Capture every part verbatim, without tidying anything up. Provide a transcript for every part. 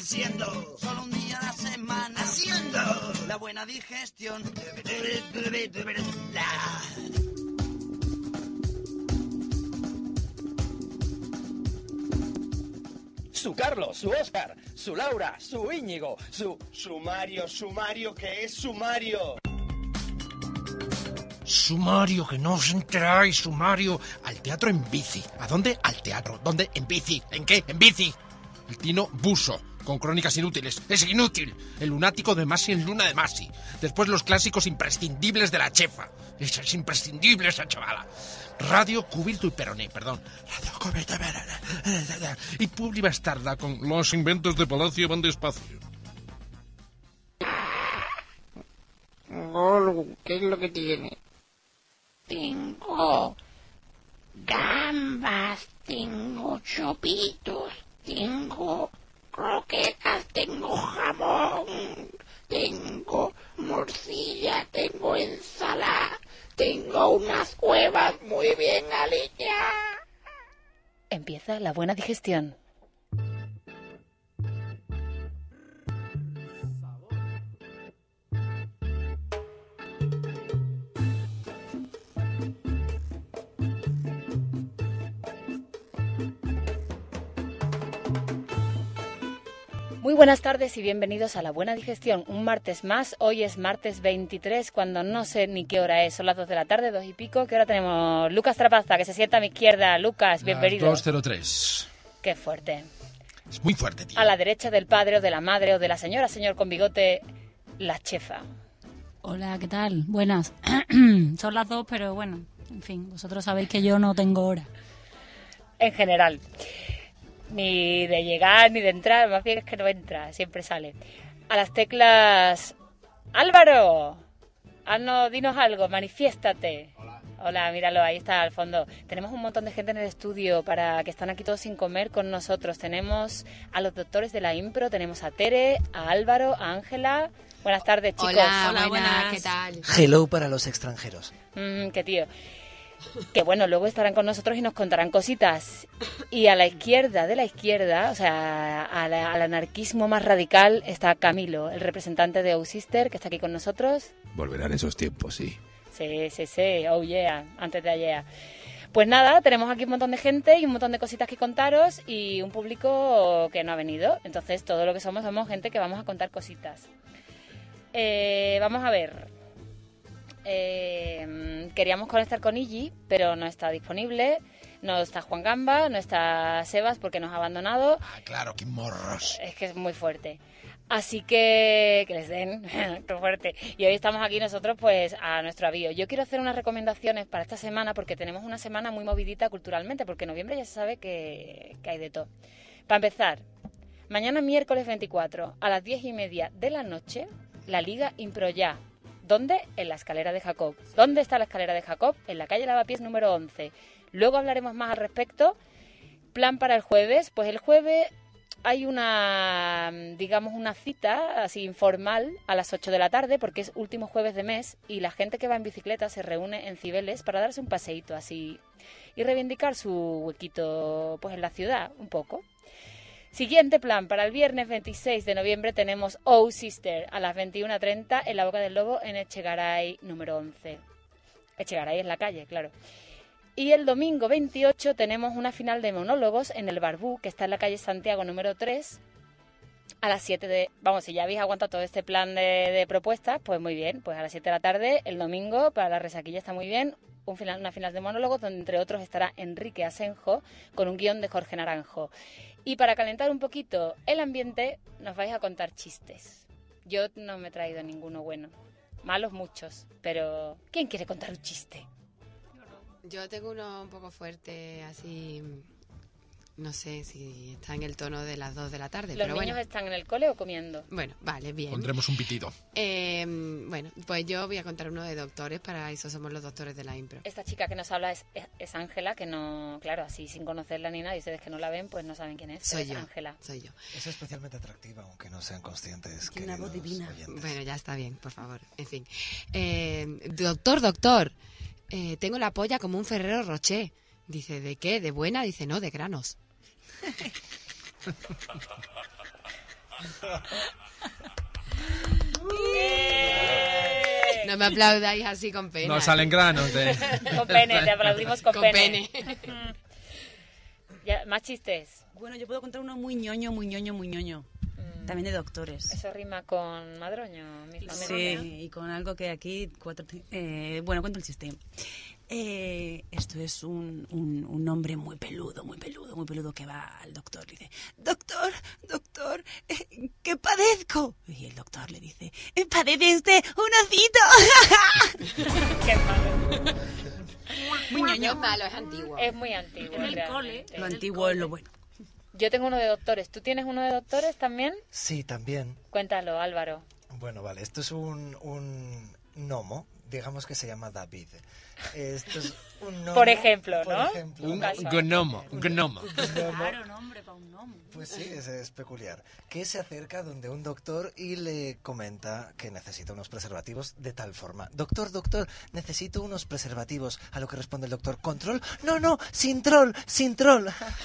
haciendo, solo un día a la semana, haciendo la buena digestión. La... Su Carlos, su Óscar, su Laura, su Íñigo, su... Sumario, sumario, que es sumario. Sumario, que no os enteráis, sumario. Al teatro en bici. ¿A dónde? Al teatro. ¿Dónde? En bici. ¿En qué? En bici. El Tino Buso, con crónicas inútiles. Es inútil. El lunático de Masi en Luna de Masi. Después los clásicos imprescindibles de la chefa. Esa es imprescindible, esa chavala. Radio Cubilto y Peroné, perdón. Radio Cubilto y Peroné. Y Publi Bastarda con Los inventos de Palacio van despacio. Golu, ¿qué es lo que tiene? Tengo gambas, tengo chopitos, tengo croquetas, tengo jamón, tengo morcilla, tengo ensalada, tengo unas huevas muy bien aliñadas. Empieza la buena digestión. Muy buenas tardes y bienvenidos a La Buena Digestión, un martes más. Hoy es martes veintitrés, cuando no sé ni qué hora es, son las dos de la tarde, dos y pico. ¿Qué hora tenemos? Lucas Trapazza, que se sienta a mi izquierda. Lucas, bienvenido. Las dos cero tres. Qué fuerte. Es muy fuerte, tío. A la derecha del padre o de la madre o de la señora, señor con bigote, la chefa. Hola, ¿qué tal? Buenas. Son las dos, pero bueno, en fin, vosotros sabéis que yo no tengo hora. En general. Ni de llegar ni de entrar, más bien es que no entra, siempre sale. A las teclas... ¡Álvaro! Haznos, dinos algo, manifiéstate. Hola. Hola, míralo, ahí está al fondo. Tenemos un montón de gente en el estudio para que están aquí todos sin comer con nosotros. Tenemos a los doctores de la impro, tenemos a Tere, a Álvaro, a Ángela. Buenas tardes, chicos. Hola, Hola buenas, buenas, ¿qué tal? Hello para los extranjeros. Mm, qué tío. Que bueno, luego estarán con nosotros y nos contarán cositas. Y a la izquierda de la izquierda, o sea, a la, al anarquismo más radical, está Camilo, el representante de Oh Sister, que está aquí con nosotros. Volverán esos tiempos, sí. Sí, sí, sí, oh yeah, antes de ayer. Pues nada, tenemos aquí un montón de gente y un montón de cositas que contaros y un público que no ha venido. Entonces, todo lo que somos, somos gente que vamos a contar cositas. Eh, vamos a ver... Eh, queríamos conectar con Iggy, pero no está disponible. No está Juan Gamba, no está Sebas porque nos ha abandonado. Ah, claro, qué morros. Es que es muy fuerte. Así que que les den, qué fuerte. Y hoy estamos aquí nosotros pues a nuestro avío. Yo quiero hacer unas recomendaciones para esta semana porque tenemos una semana muy movidita culturalmente, porque en noviembre ya se sabe que, que hay de todo. Para empezar, mañana miércoles veinticuatro a las diez y media de la noche, la Liga Impro Ya. ¿Dónde? En la escalera de Jacob. ¿Dónde está la escalera de Jacob? En la calle Lavapiés número once. Luego hablaremos más al respecto. Plan para el jueves. Pues el jueves hay una, digamos, una cita así informal a las ocho de la tarde, porque es último jueves de mes y la gente que va en bicicleta se reúne en Cibeles para darse un paseíto así y reivindicar su huequito pues en la ciudad un poco. Siguiente plan, para el viernes veintiséis de noviembre tenemos Oh Sister a las veintiuna treinta en la Boca del Lobo en Echegaray número once. Echegaray es la calle, claro. Y el domingo veintiocho tenemos una final de monólogos en el Barbú, que está en la calle Santiago número tres, a las siete de... Vamos, si ya habéis aguantado todo este plan de, de propuestas, pues muy bien, pues a las siete de la tarde, el domingo, para la resaquilla está muy bien, un final, una final de monólogos donde entre otros estará Enrique Asenjo con un guión de Jorge Naranjo. Y para calentar un poquito el ambiente, nos vais a contar chistes. Yo no me he traído ninguno bueno. Malos muchos, pero ¿quién quiere contar un chiste? Yo tengo uno un poco fuerte, así... No sé si está en el tono de las dos de la tarde. ¿Los pero niños bueno. están en el cole o comiendo? Bueno, vale, bien. Pondremos un pitido. Eh, bueno, pues yo voy a contar uno de doctores, para eso somos los doctores de la impro. Esta chica que nos habla es es Ángela, que no, claro, así sin conocerla ni nada, y ustedes que no la ven, pues no saben quién es. Soy es yo, Ángela. soy yo. Es especialmente atractiva, aunque no sean conscientes. Tiene una voz divina. Oyentes. Bueno, ya está bien, por favor. En fin. Eh, doctor, doctor, eh, tengo la polla como un Ferrero Rocher. Dice, ¿de qué? ¿De buena? Dice, no, de granos. No me aplaudáis así con pena. No salen granos de... Con pene, te aplaudimos con, Con pene. pene. Ya, más chistes. Bueno, yo puedo contar uno muy ñoño, muy ñoño, muy ñoño. Mm. También de doctores. Eso rima con madroño, misma Sí, memoria. y con algo que aquí... cuatro eh, Bueno, cuento el chiste. Eh, esto es un, un, un hombre muy peludo, muy peludo, muy peludo que va al doctor. Le dice, doctor, doctor, eh, ¿qué padezco? Y el doctor le dice, eh, padece usted un osito. Qué malo. Muy ñoño. Es malo, es antiguo. Es muy antiguo. En el realmente. cole. Lo antiguo es lo bueno. Yo tengo uno de doctores. ¿Tú tienes uno de doctores también? Sí, también. Cuéntalo, Álvaro. Bueno, vale, esto es un, un gnomo, digamos que se llama David. Esto es un gnomo, Por ejemplo, por ¿no? ejemplo, Un ¿no? gnomo, gnomo. Claro, nombre para un gnomo. Pues sí, es, es peculiar. Que se acerca donde un doctor y le comenta que necesita unos preservativos de tal forma. Doctor, doctor, necesito unos preservativos. A lo que responde el doctor, ¿control? No, no, sin troll, sin troll.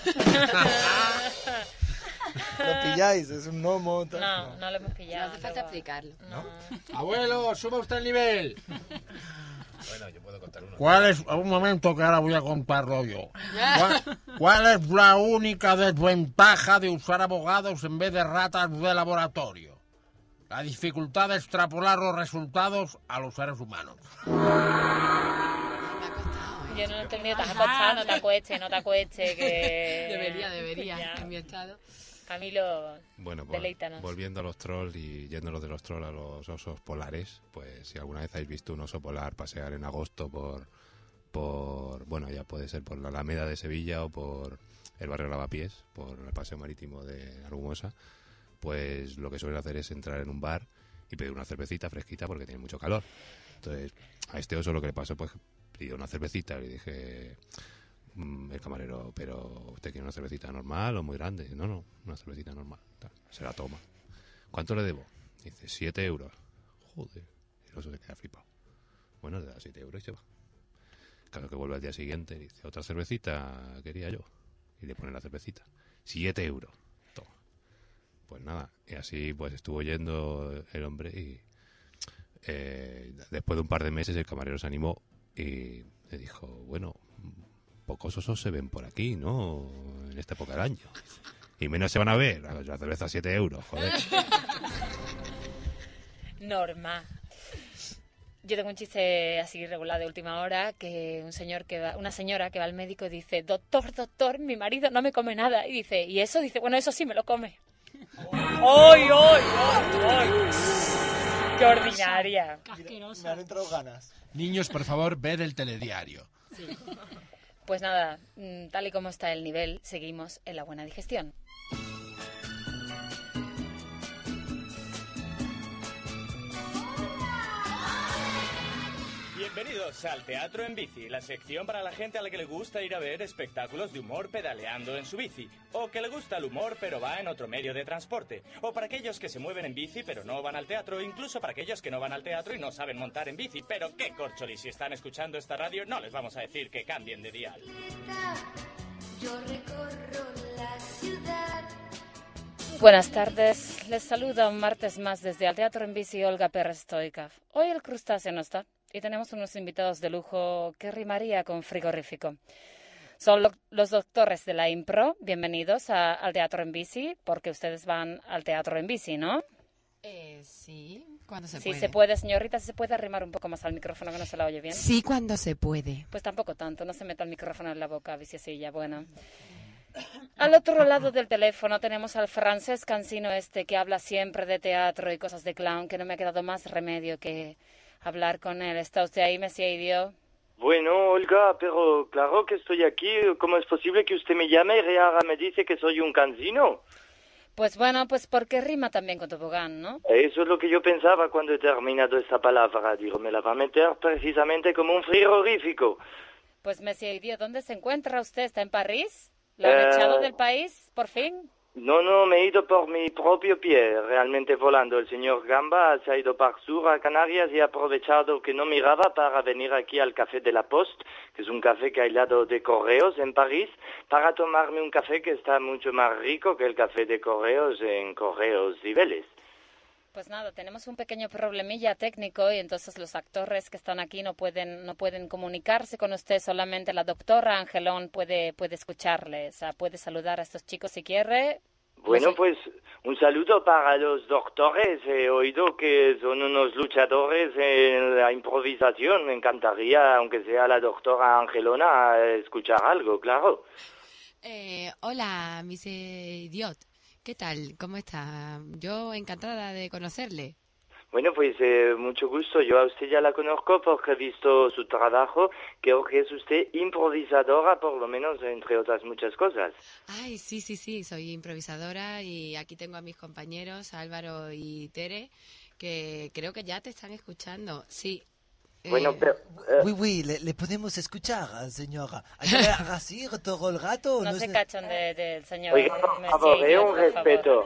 Lo pilláis, es un gnomo. tal. No, no lo hemos No pillado. hace falta luego. explicarlo. No. Abuelo, suba usted el nivel. Bueno, yo puedo contar uno. ¿Cuál es, un momento que ahora voy a contarlo yo. ¿Cuál, cuál es la única desventaja de usar abogados en vez de ratas de laboratorio? La dificultad de extrapolar los resultados a los seres humanos. Me ha costado, ¿eh? Yo no lo he entendido. Te has acostado, no te acueches, no te acueches. Que... Debería, debería, Ya. en mi estado. Camilo, Bueno, vol- deleítanos. volviendo a los trolls y yéndonos de los trolls a los osos polares, pues si alguna vez habéis visto un oso polar pasear en agosto por, por bueno, ya puede ser por la Alameda de Sevilla o por el barrio Lavapiés, por el paseo marítimo de Argumosa, pues lo que suelen hacer es entrar en un bar y pedir una cervecita fresquita porque tiene mucho calor. Entonces, a este oso lo que le pasó, pues pidió una cervecita y le dije... el camarero, pero ¿usted quiere una cervecita normal o muy grande? No, no, una cervecita normal. Tal, se la toma. ¿Cuánto le debo? Dice, siete euros. Joder. Y el oso se queda flipado. Bueno, le da siete euros y se va. Claro que vuelve al día siguiente y dice, otra cervecita quería yo. Y le pone la cervecita. Siete euros. Toma. Pues nada, y así pues estuvo yendo el hombre y eh, después de un par de meses el camarero se animó y le dijo, bueno... pocos osos se ven por aquí, ¿no? En esta época del año. Y menos se van a ver. La cerveza a siete euros, joder. Norma. Yo tengo un chiste así regular de última hora, que un señor que va, una señora que va al médico y dice, doctor, doctor, mi marido no me come nada. Y dice, ¿y eso? Dice, bueno, eso sí me lo come. ¡Ay, ay, ay, ay! ¡Qué ordinaria! Me han entrado ganas. Niños, por favor, ved el telediario. Sí. Pues nada, tal y como está el nivel, seguimos en la buena digestión. Bienvenidos al Teatro en Bici, la sección para la gente a la que le gusta ir a ver espectáculos de humor pedaleando en su bici, o que le gusta el humor pero va en otro medio de transporte, o para aquellos que se mueven en bici pero no van al teatro, incluso para aquellos que no van al teatro y no saben montar en bici. Pero qué corcholi, si están escuchando esta radio no les vamos a decir que cambien de dial. Yo recorro la ciudad. Buenas tardes, les saluda un martes más desde el Teatro en Bici Olga Pérez Stoikov. Hoy el crustáceo no está. Y tenemos unos invitados de lujo que rimaría con frigorífico. Son lo, los doctores de la impro. Bienvenidos a, al Teatro en Bici, porque ustedes van al Teatro en Bici, ¿no? Eh, sí, cuando se sí, puede. se puede, señorita, si se puede arrimar un poco más al micrófono que no se la oye bien. Sí, cuando se puede. Pues tampoco tanto, no se meta el micrófono en la boca, viciosilla, bueno. Al otro lado del teléfono tenemos al francés cansino este que habla siempre de teatro y cosas de clown, que no me ha quedado más remedio que... hablar con él. ¿Está usted ahí, Mesía Idiot? Bueno, Olga, pero claro que estoy aquí. ¿Cómo es posible que usted me llame y ahora me dice que soy un cansino? Pues bueno, pues porque rima también con tobogán, ¿no? Eso es lo que yo pensaba cuando he terminado esta palabra. Digo, me la va a meter precisamente como un frigorífico. Pues Mesía Idiot, ¿dónde se encuentra usted? ¿Está en París? ¿Lo han Eh... echado del país, por fin? No, no, me he ido por mi propio pie, realmente volando. El señor Gamba se ha ido para sur a Canarias y ha aprovechado que no miraba para venir aquí al Café de la Poste, que es un café que hay al lado de Correos en París, para tomarme un café que está mucho más rico que el café de Correos en Correos Cibeles. Pues nada, tenemos un pequeño problemilla técnico y entonces los actores que están aquí no pueden no pueden comunicarse con usted, solamente la doctora Angelón puede puede escucharle, o sea, puede saludar a estos chicos si quiere. Bueno, No sé. pues un saludo para los doctores. He oído que son unos luchadores en la improvisación. Me encantaría, aunque sea la doctora Angelona, escuchar algo, claro. Eh, hola, Miss Idiot. ¿Qué tal? ¿Cómo está? Yo encantada de conocerle. Bueno, pues eh, mucho gusto. Yo a usted ya la conozco porque he visto su trabajo. Creo que es usted improvisadora, por lo menos, entre otras muchas cosas. Ay, sí, sí, sí, soy improvisadora y aquí tengo a mis compañeros Álvaro y Tere, que creo que ya te están escuchando. Sí. Bueno, eh, pero... eh, Oui, oui, le, le podemos escuchar, señora. ¿Hay que así todo el gato? No, No se sé. cachan de- del señor. Oiga, por Monsieur favor, eh, Idiot, un por favor. respeto.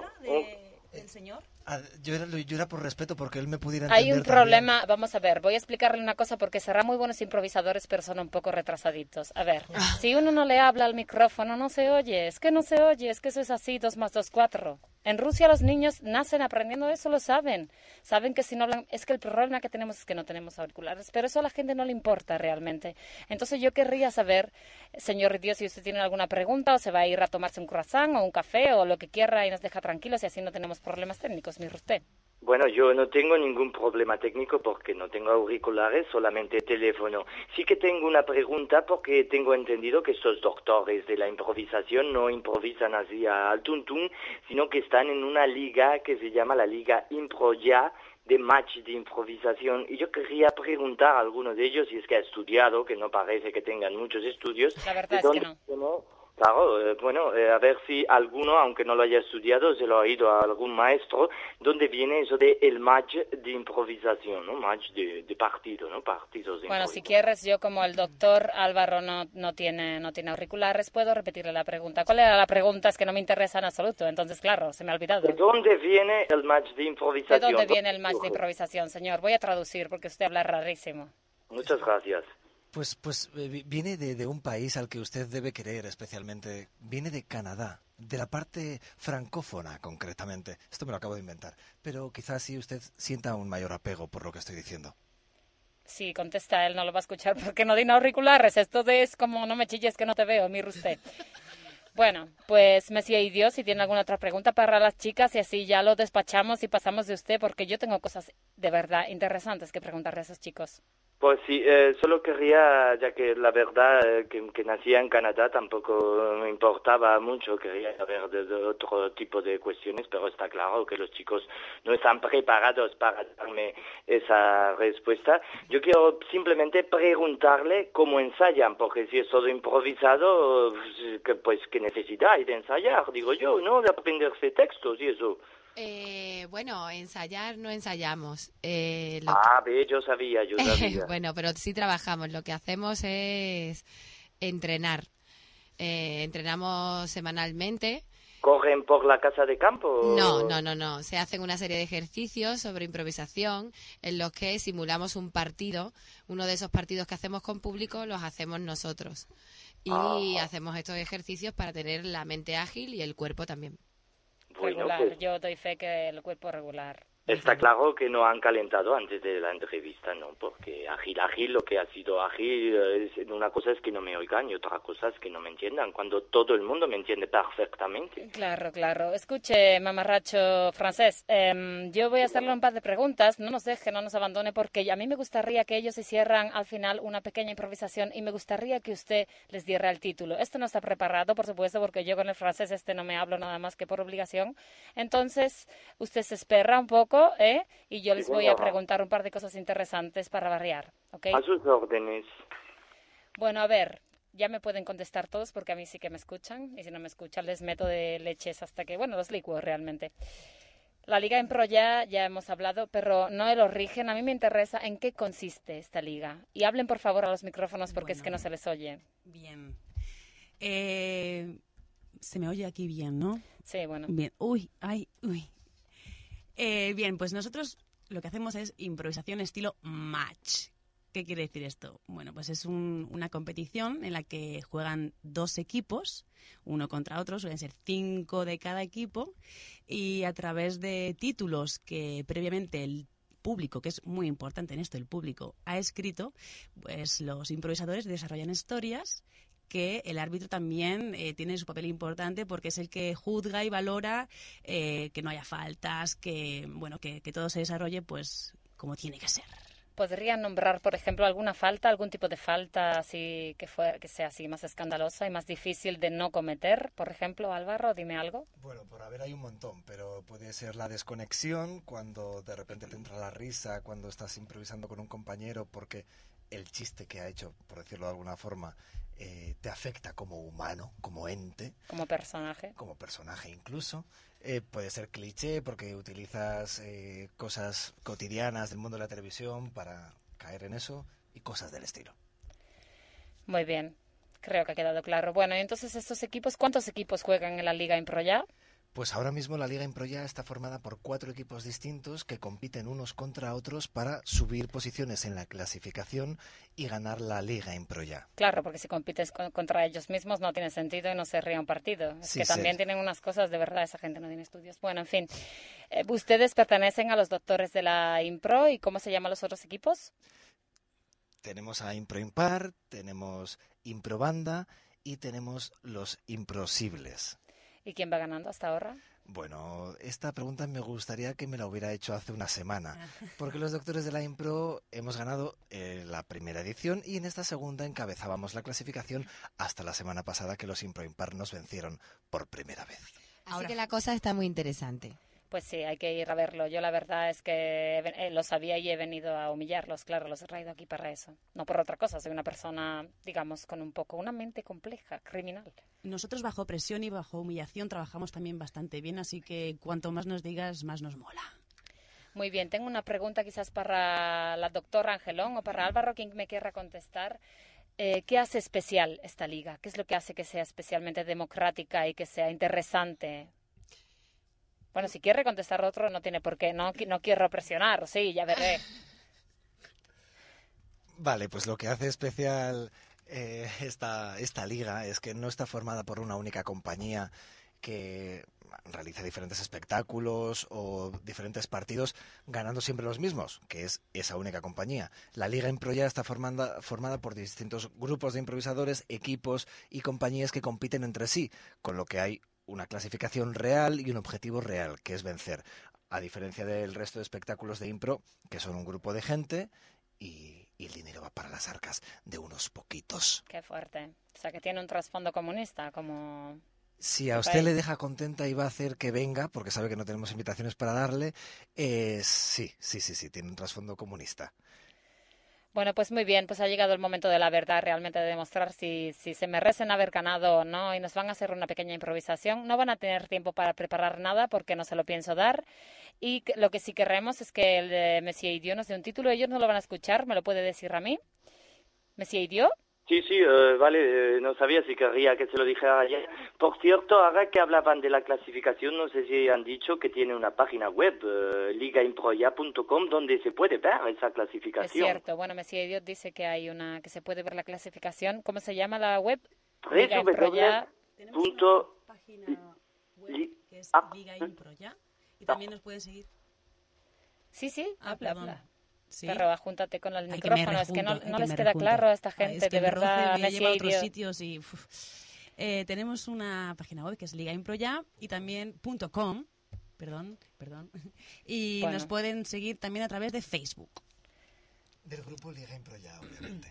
¿El señor? Ah, yo, era, yo era por respeto, porque él me pudiera Hay entender un también. problema, vamos a ver, voy a explicarle una cosa porque serán muy buenos improvisadores, pero son un poco retrasaditos. A ver, si uno no le habla al micrófono, no se oye, es que no se oye, es que eso es así, dos más dos, cuatro. En Rusia los niños nacen aprendiendo eso, lo saben. Saben que si no hablan, es que el problema que tenemos es que no tenemos auriculares, pero eso a la gente no le importa realmente. Entonces yo querría saber, señor Dios, si usted tiene alguna pregunta o se va a ir a tomarse un croissant o un café o lo que quiera y nos deja tranquilos y así no tenemos problemas técnicos, mire usted. Bueno, yo no tengo ningún problema técnico porque no tengo auriculares, solamente teléfono. Sí que tengo una pregunta porque tengo entendido que estos doctores de la improvisación no improvisan así al tuntún, sino que están en una liga que se llama la Liga Improya, de match de improvisación. Y yo quería preguntar a alguno de ellos si es que ha estudiado, que no parece que tengan muchos estudios. La verdad ¿de es que dónde no. viene? Claro, eh, bueno, eh, a ver si alguno, aunque no lo haya estudiado, se lo ha oído a algún maestro, ¿dónde viene eso de el match de improvisación, ¿no? Match de, de partido, ¿no? Partidos de Bueno, si improvisación. quieres, yo como el doctor Álvaro no, no tiene no tiene auriculares, puedo repetirle la pregunta. ¿Cuál era la pregunta? Es que no me interesa en absoluto, entonces claro, se me ha olvidado. ¿De dónde viene el match de ¿De improvisación? dónde viene el match de improvisación, señor? Voy a traducir porque usted habla rarísimo. Muchas gracias. Pues, pues eh, vi- viene de, de un país al que usted debe querer especialmente. Viene de Canadá, de la parte francófona concretamente. Esto me lo acabo de inventar. Pero quizás sí usted sienta un mayor apego por lo que estoy diciendo. Sí, contesta él, no lo va a escuchar porque no tiene auriculares. Esto de es como no me chilles que no te veo, mire usted. Bueno, pues Messi y Dios, si tiene alguna otra pregunta para las chicas y así ya lo despachamos y pasamos de usted porque yo tengo cosas de verdad interesantes que preguntarle a esos chicos. Pues sí, eh, solo quería, ya que la verdad eh, que, que nacía en Canadá tampoco me importaba mucho, quería saber de, de otro tipo de cuestiones, pero está claro que los chicos no están preparados para darme esa respuesta. Yo quiero simplemente preguntarle cómo ensayan, porque si es todo improvisado, pues, que, pues qué necesidad hay de ensayar, digo yo, ¿no? De aprenderse textos y eso. eh, bueno, ensayar no ensayamos. Eh, lo Ah, ve, yo sabía, yo sabía. Bueno, pero sí trabajamos. Lo que hacemos es entrenar. Eh, entrenamos semanalmente. ¿Corren por la casa de campo? No, no, no, no. Se hacen una serie de ejercicios sobre improvisación en los que simulamos un partido. Uno de esos partidos que hacemos con público los hacemos nosotros. Y Ah. hacemos estos ejercicios para tener la mente ágil y el cuerpo también. Bueno, Regular, pues yo doy fe que el cuerpo regular. está claro que no han calentado antes de la entrevista, ¿no? Porque ágil, ágil, lo que ha sido ágil, eh, es, una cosa es que no me oigan y otra cosa es que no me entiendan, cuando todo el mundo me entiende perfectamente. Claro, claro. Escuche, mamarracho francés, em, yo voy a hacerle un par de preguntas, no nos deje, no nos abandone, porque a mí me gustaría que ellos hicieran al final una pequeña improvisación y me gustaría que usted les diera el título. Esto no está preparado, por supuesto, porque yo con el francés este no me hablo nada más que por obligación. Entonces, usted se espera un poco, ¿eh? Y yo Sí, les voy a señora. preguntar un par de cosas interesantes para variar, ¿ok? A sus órdenes. Bueno, a ver, ya me pueden contestar todos porque a mí sí que me escuchan y si no me escuchan les meto de leches hasta que, bueno, los licuo realmente. La Liga Impro ya, ya hemos hablado, pero no el origen. A mí me interesa en qué consiste esta liga. Y hablen por favor a los micrófonos porque es que no se les oye. Bien. Eh, se me oye aquí bien, ¿no? Sí, bueno. Bien, uy, ay, uy. Eh, bien, pues nosotros lo que hacemos es improvisación estilo match. ¿Qué quiere decir esto? Bueno, pues es un- una competición en la que juegan dos equipos, uno contra otro, suelen ser cinco de cada equipo, y a través de títulos que previamente el público, que es muy importante en esto, el público ha escrito, pues los improvisadores desarrollan historias que el árbitro también eh, tiene su papel importante porque es el que juzga y valora eh, que no haya faltas, que bueno que, que todo se desarrolle pues como tiene que ser. ¿Podrían nombrar, por ejemplo, alguna falta, algún tipo de falta así que fue, que sea así más escandalosa y más difícil de no cometer? Por ejemplo, Álvaro, dime algo. Bueno, por haber hay un montón, pero puede ser la desconexión, cuando de repente te entra la risa, cuando estás improvisando con un compañero porque el chiste que ha hecho, por decirlo de alguna forma, eh, te afecta como humano, como ente. Como personaje. Como personaje incluso. Eh, puede ser cliché porque utilizas eh, cosas cotidianas del mundo de la televisión para caer en eso y cosas del estilo. Muy bien, creo que ha quedado claro. Bueno, y entonces estos equipos, ¿cuántos equipos juegan en la Liga Impro ya? Pues ahora mismo la Liga Impro ya está formada por cuatro equipos distintos que compiten unos contra otros para subir posiciones en la clasificación y ganar la Liga Impro ya. Claro, porque si compites con- contra ellos mismos no tiene sentido y no se ría un partido. Es Sí, que también sí. tienen unas cosas, de verdad, esa gente no tiene estudios. Bueno, en fin, eh, ustedes pertenecen a los doctores de la Impro, ¿y cómo se llaman los otros equipos? Tenemos a Impro Impar, tenemos Impro Banda y tenemos los Improsibles. ¿Y quién va ganando hasta ahora? Bueno, esta pregunta me gustaría que me la hubiera hecho hace una semana, porque los doctores de la Impro hemos ganado eh, la primera edición y en esta segunda encabezábamos la clasificación hasta la semana pasada que los Impro Impar nos vencieron por primera vez. Así que la cosa está muy interesante. Pues sí, hay que ir a verlo. Yo la verdad es que he ven- eh, lo sabía y he venido a humillarlos, claro, los he traído aquí para eso. No por otra cosa, soy una persona, digamos, con un poco, una mente compleja, criminal. Nosotros bajo presión y bajo humillación trabajamos también bastante bien, así que cuanto más nos digas, más nos mola. Muy bien, tengo una pregunta quizás para la doctora Angelón o para Álvaro, quien me quiera contestar. Eh, ¿qué hace especial esta liga? ¿Qué es lo que hace que sea especialmente democrática y que sea interesante? Bueno, si quiere contestar otro, no tiene por qué. No, qui- no quiero presionar, sí, ya veré. Vale, pues lo que hace especial eh, esta, esta liga es que no está formada por una única compañía que realiza diferentes espectáculos o diferentes partidos ganando siempre los mismos, que es esa única compañía. La Liga Impro ya está formanda, formada por distintos grupos de improvisadores, equipos y compañías que compiten entre sí, con lo que hay una clasificación real y un objetivo real, que es vencer. A diferencia del resto de espectáculos de impro, que son un grupo de gente y, y el dinero va para las arcas de unos poquitos. Qué fuerte. O sea, que tiene un trasfondo comunista, como... Si a el usted país. le deja contenta y va a hacer que venga, porque sabe que no tenemos invitaciones para darle, eh, sí, sí, sí, sí, tiene un trasfondo comunista. Bueno, pues muy bien, pues ha llegado el momento de la verdad, realmente de demostrar si, si se merecen haber ganado o no, y nos van a hacer una pequeña improvisación. No van a tener tiempo para preparar nada porque no se lo pienso dar, y que- lo que sí queremos es que el de Monsieur Idiot nos dé un título. Ellos no lo van a escuchar, ¿me lo puede decir a mí? Monsieur Idiot. Sí, sí, eh, vale, eh, no sabía si querría que se lo dijera ayer. Por cierto, ahora que hablaban de la clasificación, no sé si han dicho que tiene una página web, eh, liga improya punto com, donde se puede ver esa Es clasificación. cierto, bueno, Monsieur Idiot dice que hay una, que se puede ver la clasificación. ¿Cómo se llama la web? w Liga w Impro Ya. w punto web que es Ah. Liga Impro ya, y también nos pueden seguir. Sí, sí, Ah, habla, perdón. habla. Sí. Pero júntate con el Ay, que me micrófono, es que no, rejunto, ay, no que les me queda rejunto. claro a esta Ay, gente, es que de el roce verdad, me lleva a Monsieur otros Idiot. sitios y uf. Eh, tenemos una página web que es Liga Impro ya y también punto .com, perdón, perdón, y Bueno. nos pueden seguir también a través de Facebook. Del grupo Liga Impro ya, obviamente.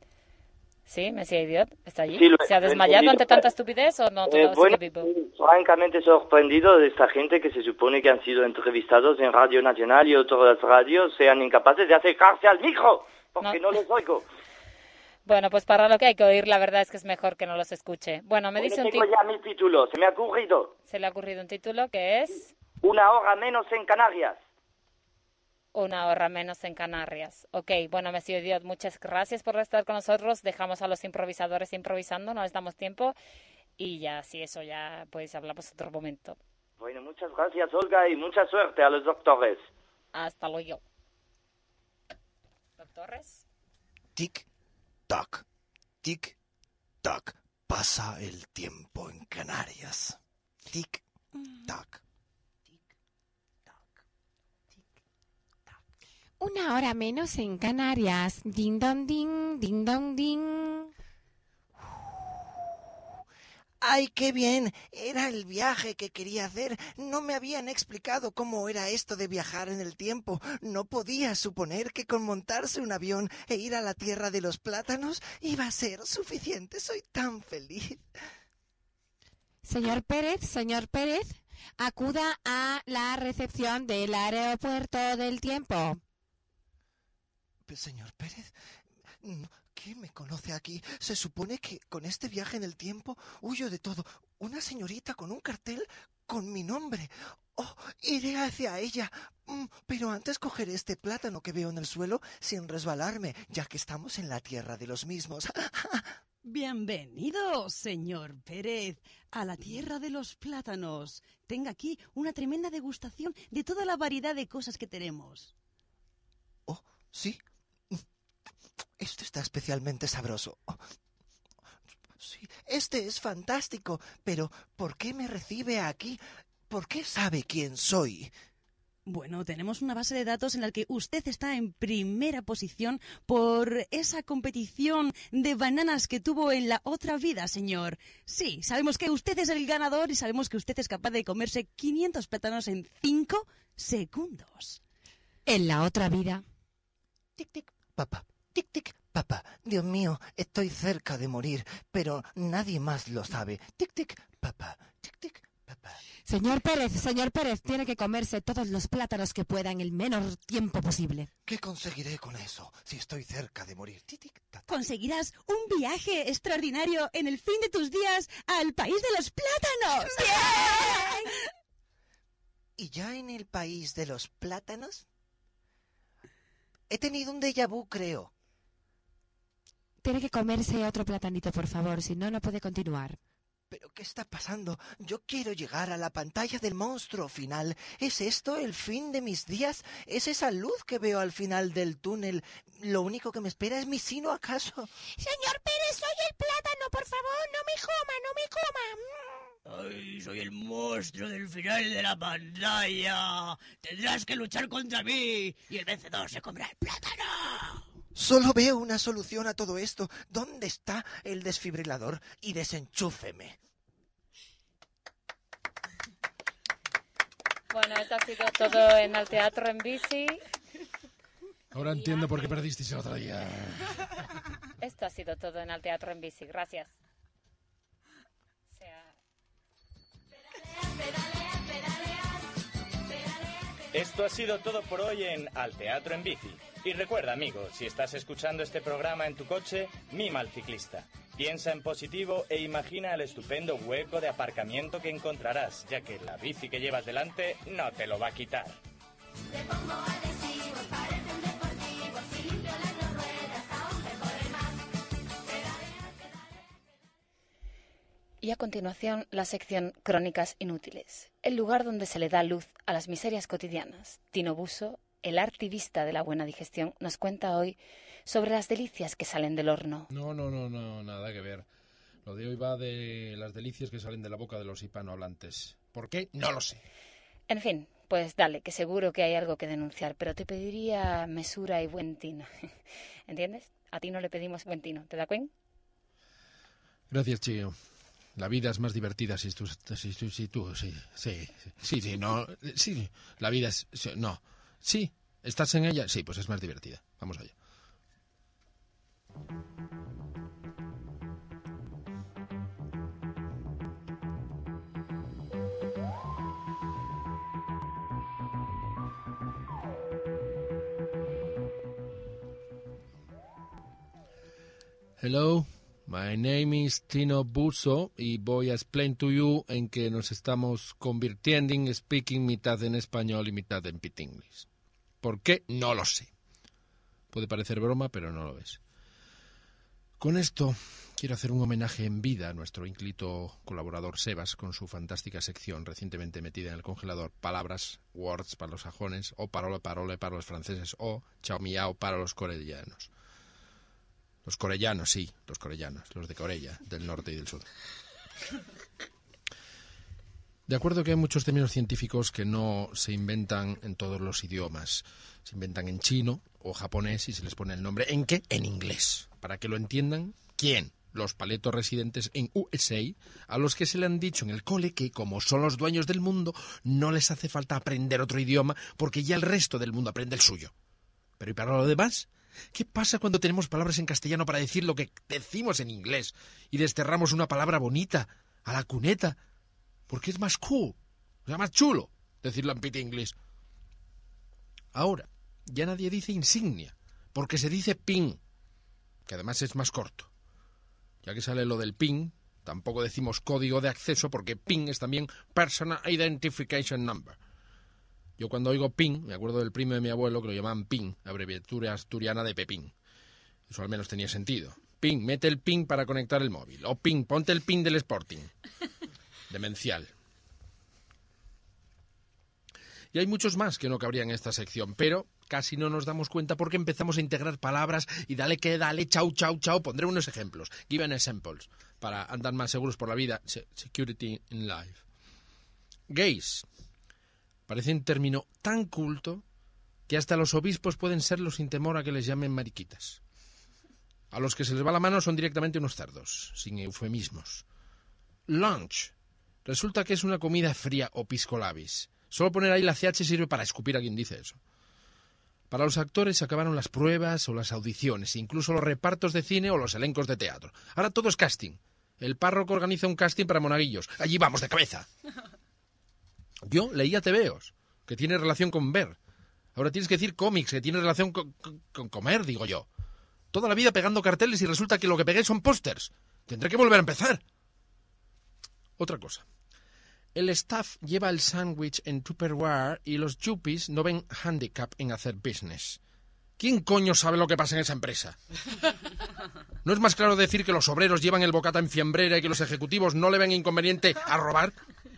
Sí, Monsieur Idiot, ¿está allí? Sí, lo- ¿Se ha lo he desmayado entendido. ante tanta estupidez o no? Eh, Todo bueno, sigue vivo. francamente sorprendido de esta gente que se supone que han sido entrevistados en Radio Nacional y otras radios sean incapaces de acercarse al micro, porque no, les oigo. Bueno, pues para lo que hay que oír, la verdad es que es mejor que no los escuche. Bueno, me Bueno, dice un tengo título. ya mi título, se me ha ocurrido. Se le ha ocurrido un título que es Una hora menos en Canarias. Una hora menos en Canarias. Ok, bueno, Monsieur Idiot, muchas gracias por estar con nosotros. Dejamos a los improvisadores improvisando, no les damos tiempo. y ya, si eso ya, pues hablamos otro momento. Bueno, muchas gracias, Olga, y mucha suerte a los doctores. Hasta luego. ¿Doctores? Tic, tac, tic, tac. Pasa el tiempo en Canarias. Tic, tac. Una hora menos en Canarias. Ding dong ding, ding dong ding. ¡Ay, qué bien! Era el viaje que quería hacer. No me habían explicado cómo era esto de viajar en el tiempo. No podía suponer que con montarse un avión e ir a la tierra de los plátanos iba a ser suficiente. Soy tan feliz. Señor Pérez, señor Pérez, acuda a la recepción del aeropuerto del tiempo. Señor Pérez, ¿qué me conoce aquí? Se supone que con este viaje en el tiempo huyo de todo. Una señorita con un cartel con mi nombre. Oh, iré hacia ella. Mm, pero antes cogeré este plátano que veo en el suelo sin resbalarme, ya que estamos en la tierra de los mismos. Bienvenido, señor Pérez, a la tierra de los plátanos. Tenga aquí una tremenda degustación de toda la variedad de cosas que tenemos. Oh, sí. Esto está especialmente sabroso. Sí, este es fantástico. Pero, ¿por qué me recibe aquí? ¿Por qué sabe quién soy? Bueno, tenemos una base de datos en la que usted está en primera posición por esa competición de bananas que tuvo en la otra vida, señor. Sí, sabemos que usted es el ganador y sabemos que usted es capaz de comerse quinientos plátanos en cinco segundos. En la otra vida. Tic, tic, papá. Tic, tic, papá. Dios mío, estoy cerca de morir, pero nadie más lo sabe. Tic, tic, papá. Tic, tic, papá. Señor Pérez, señor Pérez, tiene que comerse todos los plátanos que pueda en el menor tiempo posible. ¿Qué conseguiré con eso si estoy cerca de morir? Tic, tic, ta, ta. Conseguirás un viaje extraordinario en el fin de tus días al país de los plátanos. ¡Bien! ¿Y ya en el país de los plátanos? He tenido un déjà vu, creo. Tiene que comerse otro platanito, por favor, si no, no puede continuar. ¿Pero qué está pasando? Yo quiero llegar a la pantalla del monstruo final. ¿Es esto el fin de mis días? ¿Es esa luz que veo al final del túnel? ¿Lo único que me espera es mi sino, acaso? Señor Pérez, soy el plátano, por favor, no me coma, no me coma. ¡Ay, soy el monstruo del final de la pantalla! Tendrás que luchar contra mí y el vencedor se comerá el plátano. Solo veo una solución a todo esto. ¿Dónde está el desfibrilador? Y desenchúfeme. Bueno, esto ha sido todo en el teatro en bici. Ahora entiendo por qué perdisteis el otro día. Esto ha sido todo en el teatro en bici. Gracias. O sea... Esto ha sido todo por hoy en Al Teatro en Bici. Y recuerda, amigo, si estás escuchando este programa en tu coche, mima al ciclista. Piensa en positivo e imagina el estupendo hueco de aparcamiento que encontrarás, ya que la bici que llevas delante no te lo va a quitar. Le pongo adhesivos, parecen deportivos, si limpio las dos ruedas, aún me corre más. Pedalea, pedalea. Y a continuación, la sección Crónicas Inútiles, el lugar donde se le da luz a las miserias cotidianas. Tino Buso, el artivista de la buena digestión, nos cuenta hoy sobre las delicias que salen del horno. No, no, no, no, nada que ver. Lo de hoy va de las delicias que salen de la boca de los hispanohablantes. ¿Por qué? No lo sé. En fin, pues dale, que seguro que hay algo que denunciar, pero te pediría mesura y buen tino. ¿Entiendes? A ti no le pedimos buen tino, ¿te da cuenta? Gracias, Chío. La vida es más divertida si tú, si, si, si tú, sí, sí, sí, sí, no, sí, la vida es, sí, no, sí, ¿estás en ella? Sí, pues es más divertida. Vamos allá. Hello, my name is Tino Buso y voy a explain to you en que nos estamos convirtiendo en speaking mitad en español y mitad en pit English. ¿Por qué? No lo sé. Puede parecer broma, pero no lo es. Con esto quiero hacer un homenaje en vida a nuestro ínclito colaborador Sebas con su fantástica sección recientemente metida en el congelador, palabras, words para los sajones, o parole, parole para los franceses, o chao miao para los coreanos. Los coreanos, sí, los coreanos, los de Corea, del norte y del sur. De acuerdo que hay muchos términos científicos que no se inventan en todos los idiomas. Se inventan en chino o japonés y se les pone el nombre ¿en qué? En inglés. Para que lo entiendan, ¿quién? Los paletos residentes en U S A, a los que se le han dicho en el cole que, como son los dueños del mundo, no les hace falta aprender otro idioma porque ya el resto del mundo aprende el suyo. Pero ¿y para lo demás? ¿Qué pasa cuando tenemos palabras en castellano para decir lo que decimos en inglés y desterramos una palabra bonita a la cuneta? Porque es más cool, o sea, más chulo decirlo en pit inglés. Ahora, ya nadie dice insignia, porque se dice pin, que además es más corto. Ya que sale lo del PIN, tampoco decimos código de acceso porque PIN es también Personal Identification Number. Yo cuando oigo PIN, me acuerdo del primo de mi abuelo que lo llamaban PIN, abreviatura asturiana de Pepín. Eso al menos tenía sentido. PIN, mete el PIN para conectar el móvil. O PIN, ponte el PIN del Sporting. Demencial. Y hay muchos más que no cabrían en esta sección, pero casi no nos damos cuenta porque empezamos a integrar palabras y dale que dale, chau, chau, chau. Pondré unos ejemplos, given examples, para andar más seguros por la vida. Se- security in life. Gays. Parece un término tan culto que hasta los obispos pueden serlo sin temor a que les llamen mariquitas. A los que se les va la mano son directamente unos cerdos, sin eufemismos. Lunch. Resulta que es una comida fría o pisco labis. Solo poner ahí la C H sirve para escupir a quien dice eso. Para los actores se acabaron las pruebas o las audiciones, incluso los repartos de cine o los elencos de teatro. Ahora todo es casting. El párroco organiza un casting para monaguillos. Allí vamos, de cabeza. Yo leía tebeos, que tiene relación con ver. Ahora tienes que decir cómics, que tiene relación con, con- con comer, digo yo. Toda la vida pegando carteles y resulta que lo que pegué son pósters. Tendré que volver a empezar. Otra cosa. El staff lleva el sándwich en Tupperware y los yuppies no ven handicap en hacer business. ¿Quién coño sabe lo que pasa en esa empresa? ¿No es más claro decir que los obreros llevan el bocata en fiambrera y que los ejecutivos no le ven inconveniente a robar?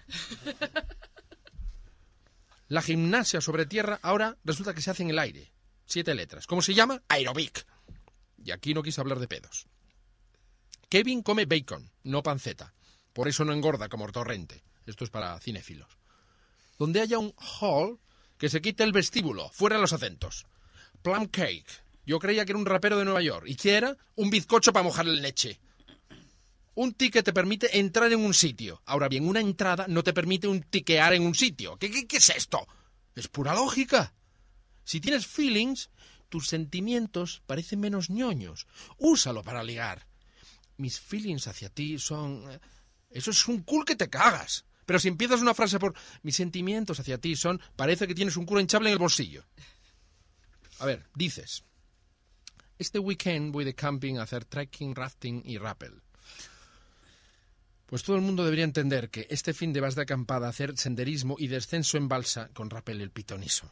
La gimnasia sobre tierra ahora resulta que se hace en el aire. Siete letras. ¿Cómo se llama? Aerobic. Y aquí no quise hablar de pedos. Kevin come bacon, no panceta. Por eso no engorda como Torrente. Esto es para cinéfilos. Donde haya un hall, que se quite el vestíbulo, fuera los acentos. Plum cake. Yo creía que era un rapero de Nueva York. ¿Y qué era? Un bizcocho para mojar la leche. Un ticket te permite entrar en un sitio. Ahora bien, una entrada no te permite un tiquear en un sitio. ¿Qué, qué, qué es esto? Es pura lógica. Si tienes feelings, tus sentimientos parecen menos ñoños. Úsalo para ligar. Mis feelings hacia ti son... Eso es un cool que te cagas. Pero si empiezas una frase por mis sentimientos hacia ti son... Parece que tienes un culo hinchable en el bolsillo. A ver, dices... Este weekend voy de camping a hacer trekking, rafting y rappel. Pues todo el mundo debería entender que este fin de vas de acampada a hacer senderismo y descenso en balsa con rappel y el pitoniso.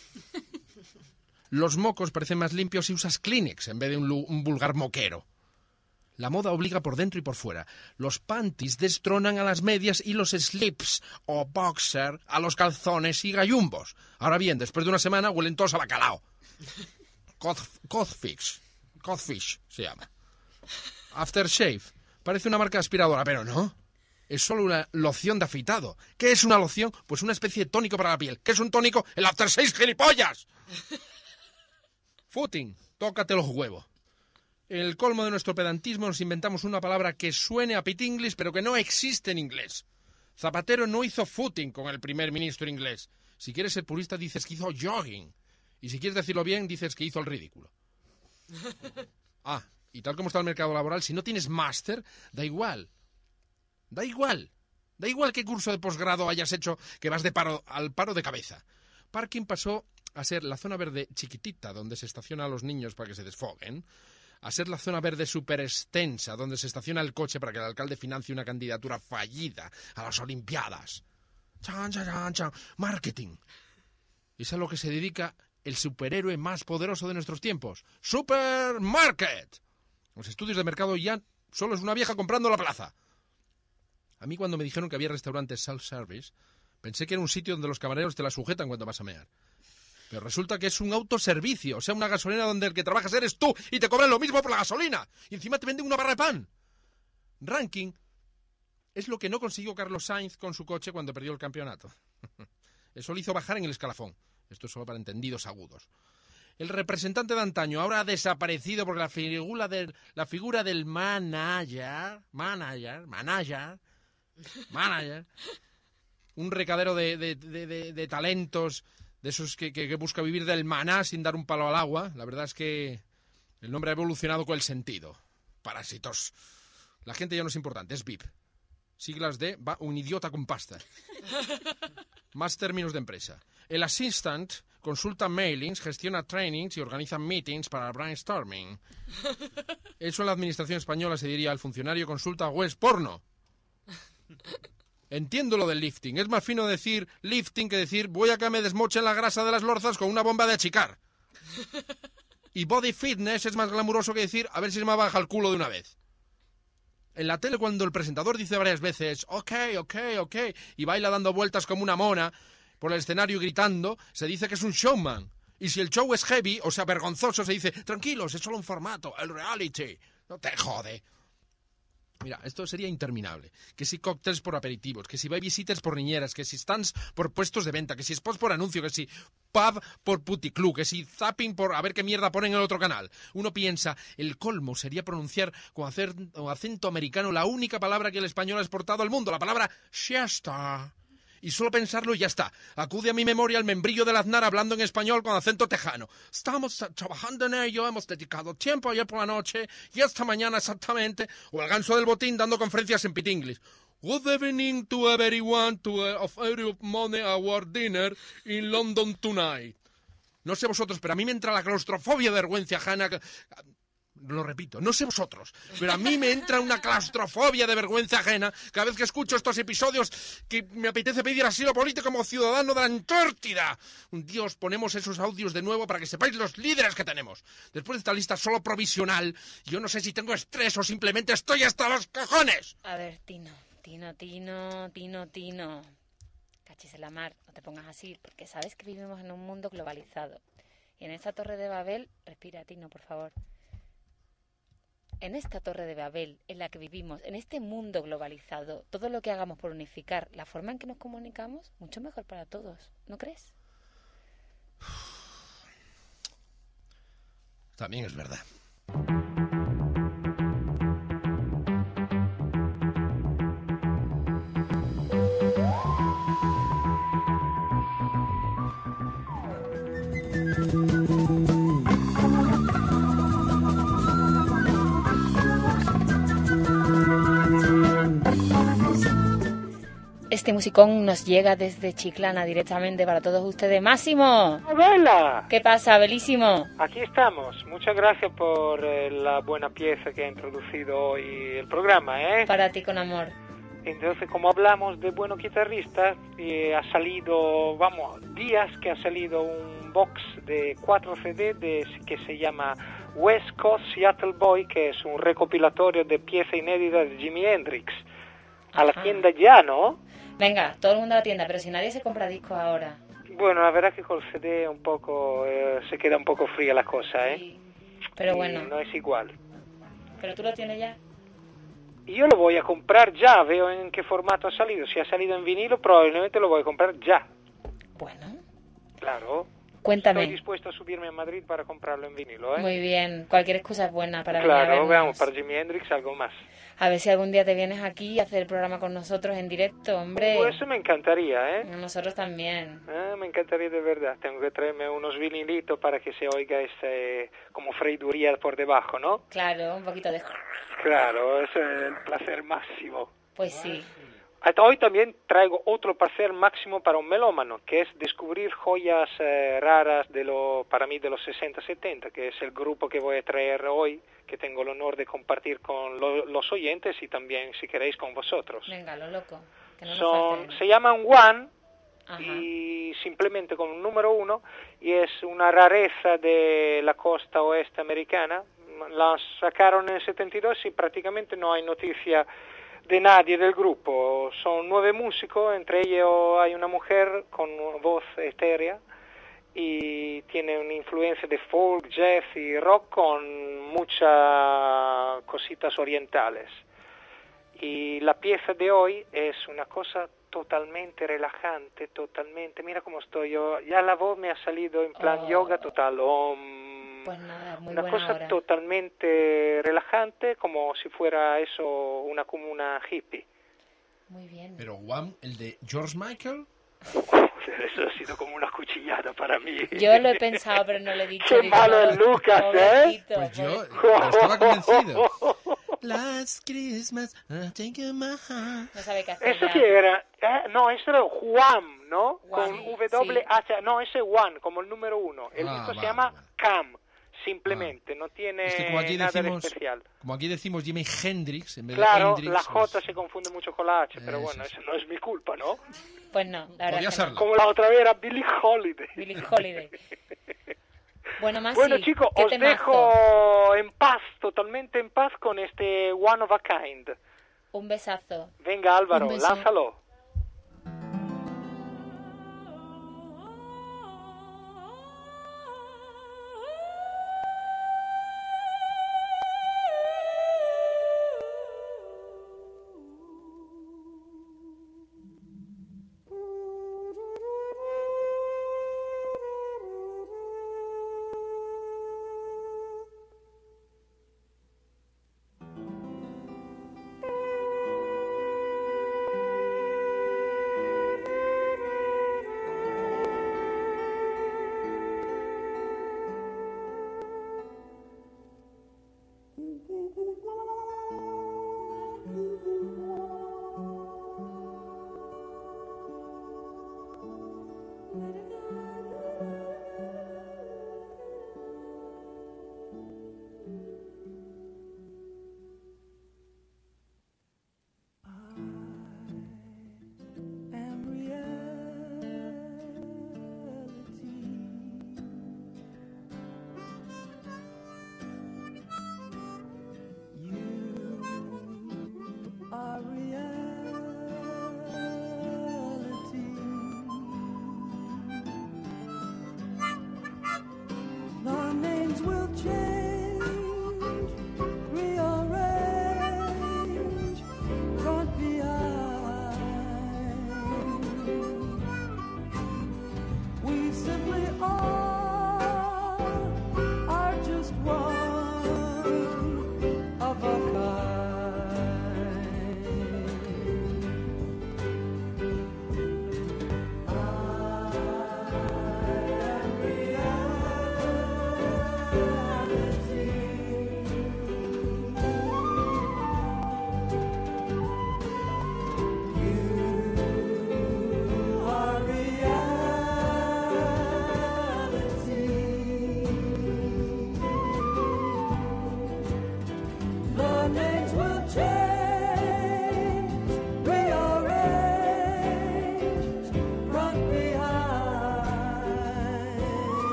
Los mocos parecen más limpios si usas Kleenex en vez de un, lu- un vulgar moquero. La moda obliga por dentro y por fuera. Los panties destronan a las medias y los slips o boxer a los calzones y gallumbos. Ahora bien, después de una semana huelen todos a bacalao. Cod- Codfish. Codfish se llama. Aftershave. Parece una marca de aspiradora, pero no. Es solo una loción de afeitado. ¿Qué es una loción? Pues una especie de tónico para la piel. ¿Qué es un tónico? El aftershave, gilipollas. Footing. Tócate los huevos. En el colmo de nuestro pedantismo nos inventamos una palabra que suene a pit English, pero que no existe en inglés. Zapatero no hizo footing con el primer ministro inglés. Si quieres ser purista, dices que hizo jogging. Y si quieres decirlo bien, dices que hizo el ridículo. Ah, y tal como está el mercado laboral, si no tienes máster, da igual. Da igual. Da igual qué curso de posgrado hayas hecho que vas de paro al paro de cabeza. Parking pasó a ser la zona verde chiquitita donde se estaciona a los niños para que se desfoguen, a ser la zona verde súper extensa donde se estaciona el coche para que el alcalde financie una candidatura fallida a las Olimpiadas. Chan, chan, chan, chan. Marketing. Es a lo que se dedica el superhéroe más poderoso de nuestros tiempos. ¡Supermarket! Los estudios de mercado ya Solo es una vieja comprando la plaza. A mí cuando me dijeron que había restaurantes self-service, pensé que era un sitio donde los camareros te la sujetan cuando vas a mear. Pero resulta que es un autoservicio, o sea, una gasolina donde el que trabajas eres tú y te cobran lo mismo por la gasolina. Y encima te venden una barra de pan. Ranking es lo que no consiguió Carlos Sainz con su coche cuando perdió el campeonato. Eso le hizo bajar en el escalafón. Esto es solo para entendidos agudos. El representante de antaño ahora ha desaparecido porque la figura del, la figura del manager, manager, manager, manager, un recadero de, de, de, de, de talentos, de esos que, que, que busca vivir del maná sin dar un palo al agua. La verdad es que el nombre ha evolucionado con el sentido. Parásitos. La gente ya no es importante, es V I P. Siglas de va un idiota con pasta. Más términos de empresa. El assistant consulta mailings, gestiona trainings y organiza meetings para brainstorming. Eso en la administración española se diría: el funcionario consulta webs porno. Entiendo lo del lifting. Es más fino decir lifting que decir voy a que me desmochen la grasa de las lorzas con una bomba de achicar. Y body fitness es más glamuroso que decir a ver si se me baja el culo de una vez. En la tele, cuando el presentador dice varias veces ok, ok, ok, y baila dando vueltas como una mona por el escenario gritando, se dice que es un showman. Y si el show es heavy, o sea, vergonzoso, se dice tranquilos, es solo un formato, el reality. No te jode. Mira, esto sería interminable. Que si cócteles por aperitivos, que si babysitters por niñeras, que si stands por puestos de venta, que si spots por anuncio, que si pub por puticlub, que si zapping por a ver qué mierda ponen en el otro canal. Uno piensa, el colmo sería pronunciar con acento, acento americano la única palabra que el español ha exportado al mundo, la palabra siesta. Y solo pensarlo y ya está. Acude a mi memoria el membrillo del Aznar hablando en español con acento tejano. Estamos trabajando en ello, hemos dedicado tiempo ayer por la noche y esta mañana exactamente. O el ganso del botín dando conferencias en pitinglis. Good evening to everyone to a, of Europe Money Award Dinner in London tonight. No sé vosotros, pero a mí me entra la claustrofobia de vergüenza ajena. Lo repito, no sé vosotros, pero a mí me entra una claustrofobia de vergüenza ajena cada vez que escucho estos episodios que me apetece pedir asilo político como ciudadano de la Antártida. Un día os ponemos esos audios de nuevo para que sepáis los líderes que tenemos. Después de esta lista solo provisional, yo no sé si tengo estrés o simplemente estoy hasta los cojones. A ver, Tino, Tino, Tino, Tino, Tino. Cachis en la mar, no te pongas así, porque sabes que vivimos en un mundo globalizado. Y en esta torre de Babel, respira, Tino, por favor. En esta torre de Babel en la que vivimos, en este mundo globalizado, todo lo que hagamos por unificar la forma en que nos comunicamos, mucho mejor para todos, ¿no crees? También es verdad. Este musicón nos llega desde Chiclana directamente para todos ustedes. ¡Máximo! ¡Bella! ¿Qué pasa, belísimo? Aquí estamos. Muchas gracias por eh, la buena pieza que ha introducido hoy el programa, ¿eh? Para ti con amor. Entonces, como hablamos de buenos guitarristas, eh, ha salido, vamos, días que ha salido un box de cuatro C D de, que se llama West Coast Seattle Boy, que es un recopilatorio de piezas inéditas de Jimi Hendrix. A la Ajá. tienda ya, ¿no? Venga, todo el mundo a la tienda, pero si nadie se compra discos ahora. Bueno, la verdad que con el C D un poco eh, se queda un poco fría la cosa, ¿eh? Sí, pero Y bueno. no es igual. ¿Pero tú lo tienes ya? Y yo lo voy a comprar ya, veo en qué formato ha salido. Si ha salido en vinilo, probablemente lo voy a comprar ya. Bueno. Claro. Cuéntame. Estoy dispuesto a subirme a Madrid para comprarlo en vinilo, ¿eh? Muy bien, cualquier excusa es buena para venir a Claro, vernos. veamos, para Jimi Hendrix algo más. A ver si algún día te vienes aquí a hacer el programa con nosotros en directo, hombre. Pues eso me encantaría, ¿eh? Nosotros también. Ah, me encantaría de verdad. Tengo que traerme unos vinilitos para que se oiga este como freiduría por debajo, ¿no? Claro, un poquito de... Claro, ese es el placer máximo. Pues sí. Hasta hoy también traigo otro placer máximo para un melómano, que es descubrir joyas eh, raras de lo, para mí de los sesenta setenta, que es el grupo que voy a traer hoy, que tengo el honor de compartir con lo, los oyentes y también, si queréis, con vosotros. Venga, lo loco. Que no nos Son, falte. se llaman One Ajá. y simplemente con un número uno, y es una rareza de la costa oeste americana. la sacaron en el setenta y dos y prácticamente no hay noticia de nadie del grupo. Son nueve músicos, entre ellos hay una mujer con voz etérea y tiene una influencia de folk, jazz y rock con muchas cositas orientales. Y la pieza de hoy es una cosa totalmente relajante, totalmente, mira cómo estoy yo, ya la voz me ha salido en plan Oh. yoga total, om, Pues nada, muy una buena cosa hora. totalmente relajante, como si fuera eso una comuna hippie. Muy bien. Pero Juan, el de George Michael, Eso ha sido como una cuchillada para mí. Yo lo he pensado, pero no lo he dicho. Qué Digo, malo no, es Lucas, ¿eh? pobrecito, pues yo, pobrecito. yo estaba convencido. Last Christmas, I take my heart. No sabe qué hacer ¿Eso ya. qué era? Eh, no, eso era Juan, ¿no? Juan, Con W H, no, ese es Juan, como el número uno. El Ah, disco se vale, llama Cam, simplemente, no tiene Es que como aquí nada de decimos, especial. como aquí decimos Jimi Hendrix en vez Claro, de Hendrix, la J pues, se confunde mucho con la H, pero Eh, bueno, sí, eso no es mi culpa, ¿no? Pues no, la verdad podía es que no. serlo. Como la otra vez era Billie Holiday. Billie Holiday. Bueno, Masi, Bueno, chicos, ¿qué os temazo? dejo en paz, totalmente en paz con este One of a Kind. Un besazo. Venga, Álvaro, Un beso. lánzalo.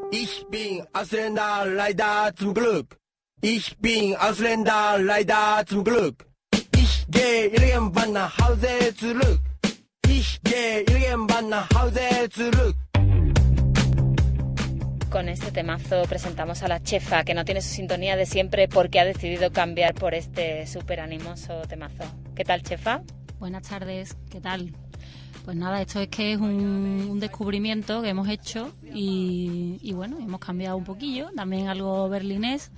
Ich bin Ausländer, leider zum Glück. Ich bin Ausländer, leider zum Glück. Ich gehe irgendwann nach Hause zurück. Ich gehe irgendwann nach Hause zurück. Con este temazo presentamos a la chefa, que no tiene su sintonía de siempre porque ha decidido cambiar por este súper animoso temazo. ¿Qué tal, chefa? Buenas tardes, ¿qué tal? Pues nada, esto es que es un, un descubrimiento que hemos hecho y, y bueno, hemos cambiado un poquillo, también algo berlinés.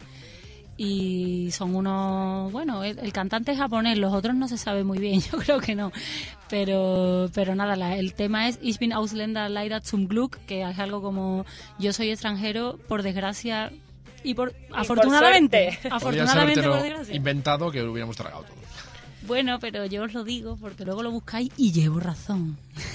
Y son unos... Bueno, el, el cantante es japonés, los otros no se sabe muy bien, yo creo que no. Pero pero nada, la, el tema es Ich bin Ausländer leider zum Glück, que es algo como yo soy extranjero, por desgracia, y por... Y afortunadamente, Podrías afortunadamente por habértelo desgracia. inventado que lo hubiéramos tragado todo. Bueno, pero yo os lo digo porque luego lo buscáis y llevo razón.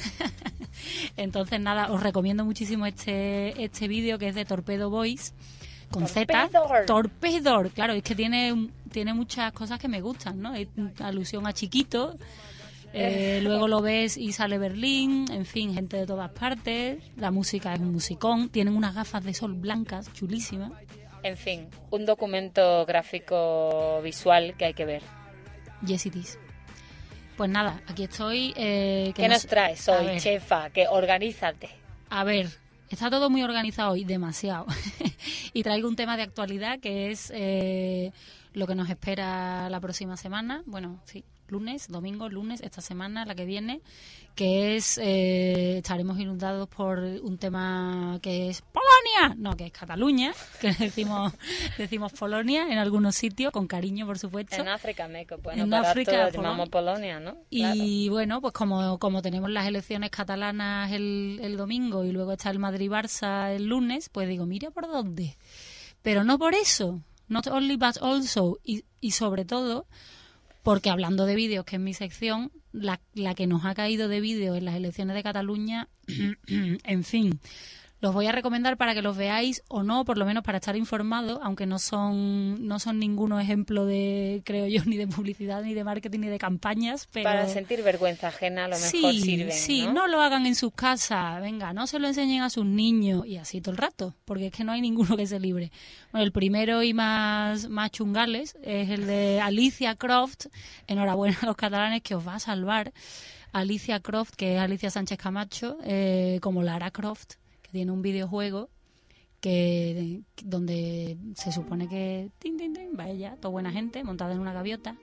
Entonces nada, os recomiendo muchísimo este, este vídeo que es de Torpedo Boys. Con Z, Torpedor. Torpedor, claro, es que tiene, tiene muchas cosas que me gustan, ¿no? Hay alusión a Chiquito, eh, luego lo ves y sale Berlín, en fin, gente de todas partes, la música es un musicón, tienen unas gafas de sol blancas, chulísimas. En fin, un documento gráfico visual que hay que ver. Yes it is. Pues nada, aquí estoy. Eh, que ¿Qué no nos sé- traes A hoy, ver. chefa? Que organízate. A ver, está todo muy organizado hoy, demasiado. Y traigo un tema de actualidad que es eh, lo que nos espera la próxima semana. Bueno, sí, lunes, domingo, lunes, esta semana, la que viene, que es, eh, estaremos inundados por un tema que es Polonia, no, que es Cataluña, que decimos decimos Polonia en algunos sitios, con cariño, por supuesto. En África, meco. Bueno, En para África, todo lo Polonia. llamamos Polonia, ¿no? Y bueno, pues como, como tenemos las elecciones catalanas el, el domingo y luego está el Madrid-Barça el lunes, pues digo, mira por dónde. Pero no por eso, not only but also, y, y sobre todo, porque hablando de vídeos, que es mi sección, la, la que nos ha caído de vídeos en las elecciones de Cataluña, en fin, los voy a recomendar para que los veáis o no, por lo menos para estar informados, aunque no son no son ninguno ejemplo de, creo yo, ni de publicidad, ni de marketing, ni de campañas, pero... Para sentir vergüenza ajena a lo mejor sí, sirven, sí, ¿no? no lo hagan en sus casas, venga, no se lo enseñen a sus niños y así todo el rato, porque es que no hay ninguno que se libre. Bueno, el primero y más, más chungales es el de Alicia Croft, enhorabuena a los catalanes, que os va a salvar. Alicia Croft, que es Alicia Sánchez Camacho, eh, como Lara Croft, que tiene un videojuego que donde se supone que tin, tin, tin, va ella, toda buena gente, montada en una gaviota.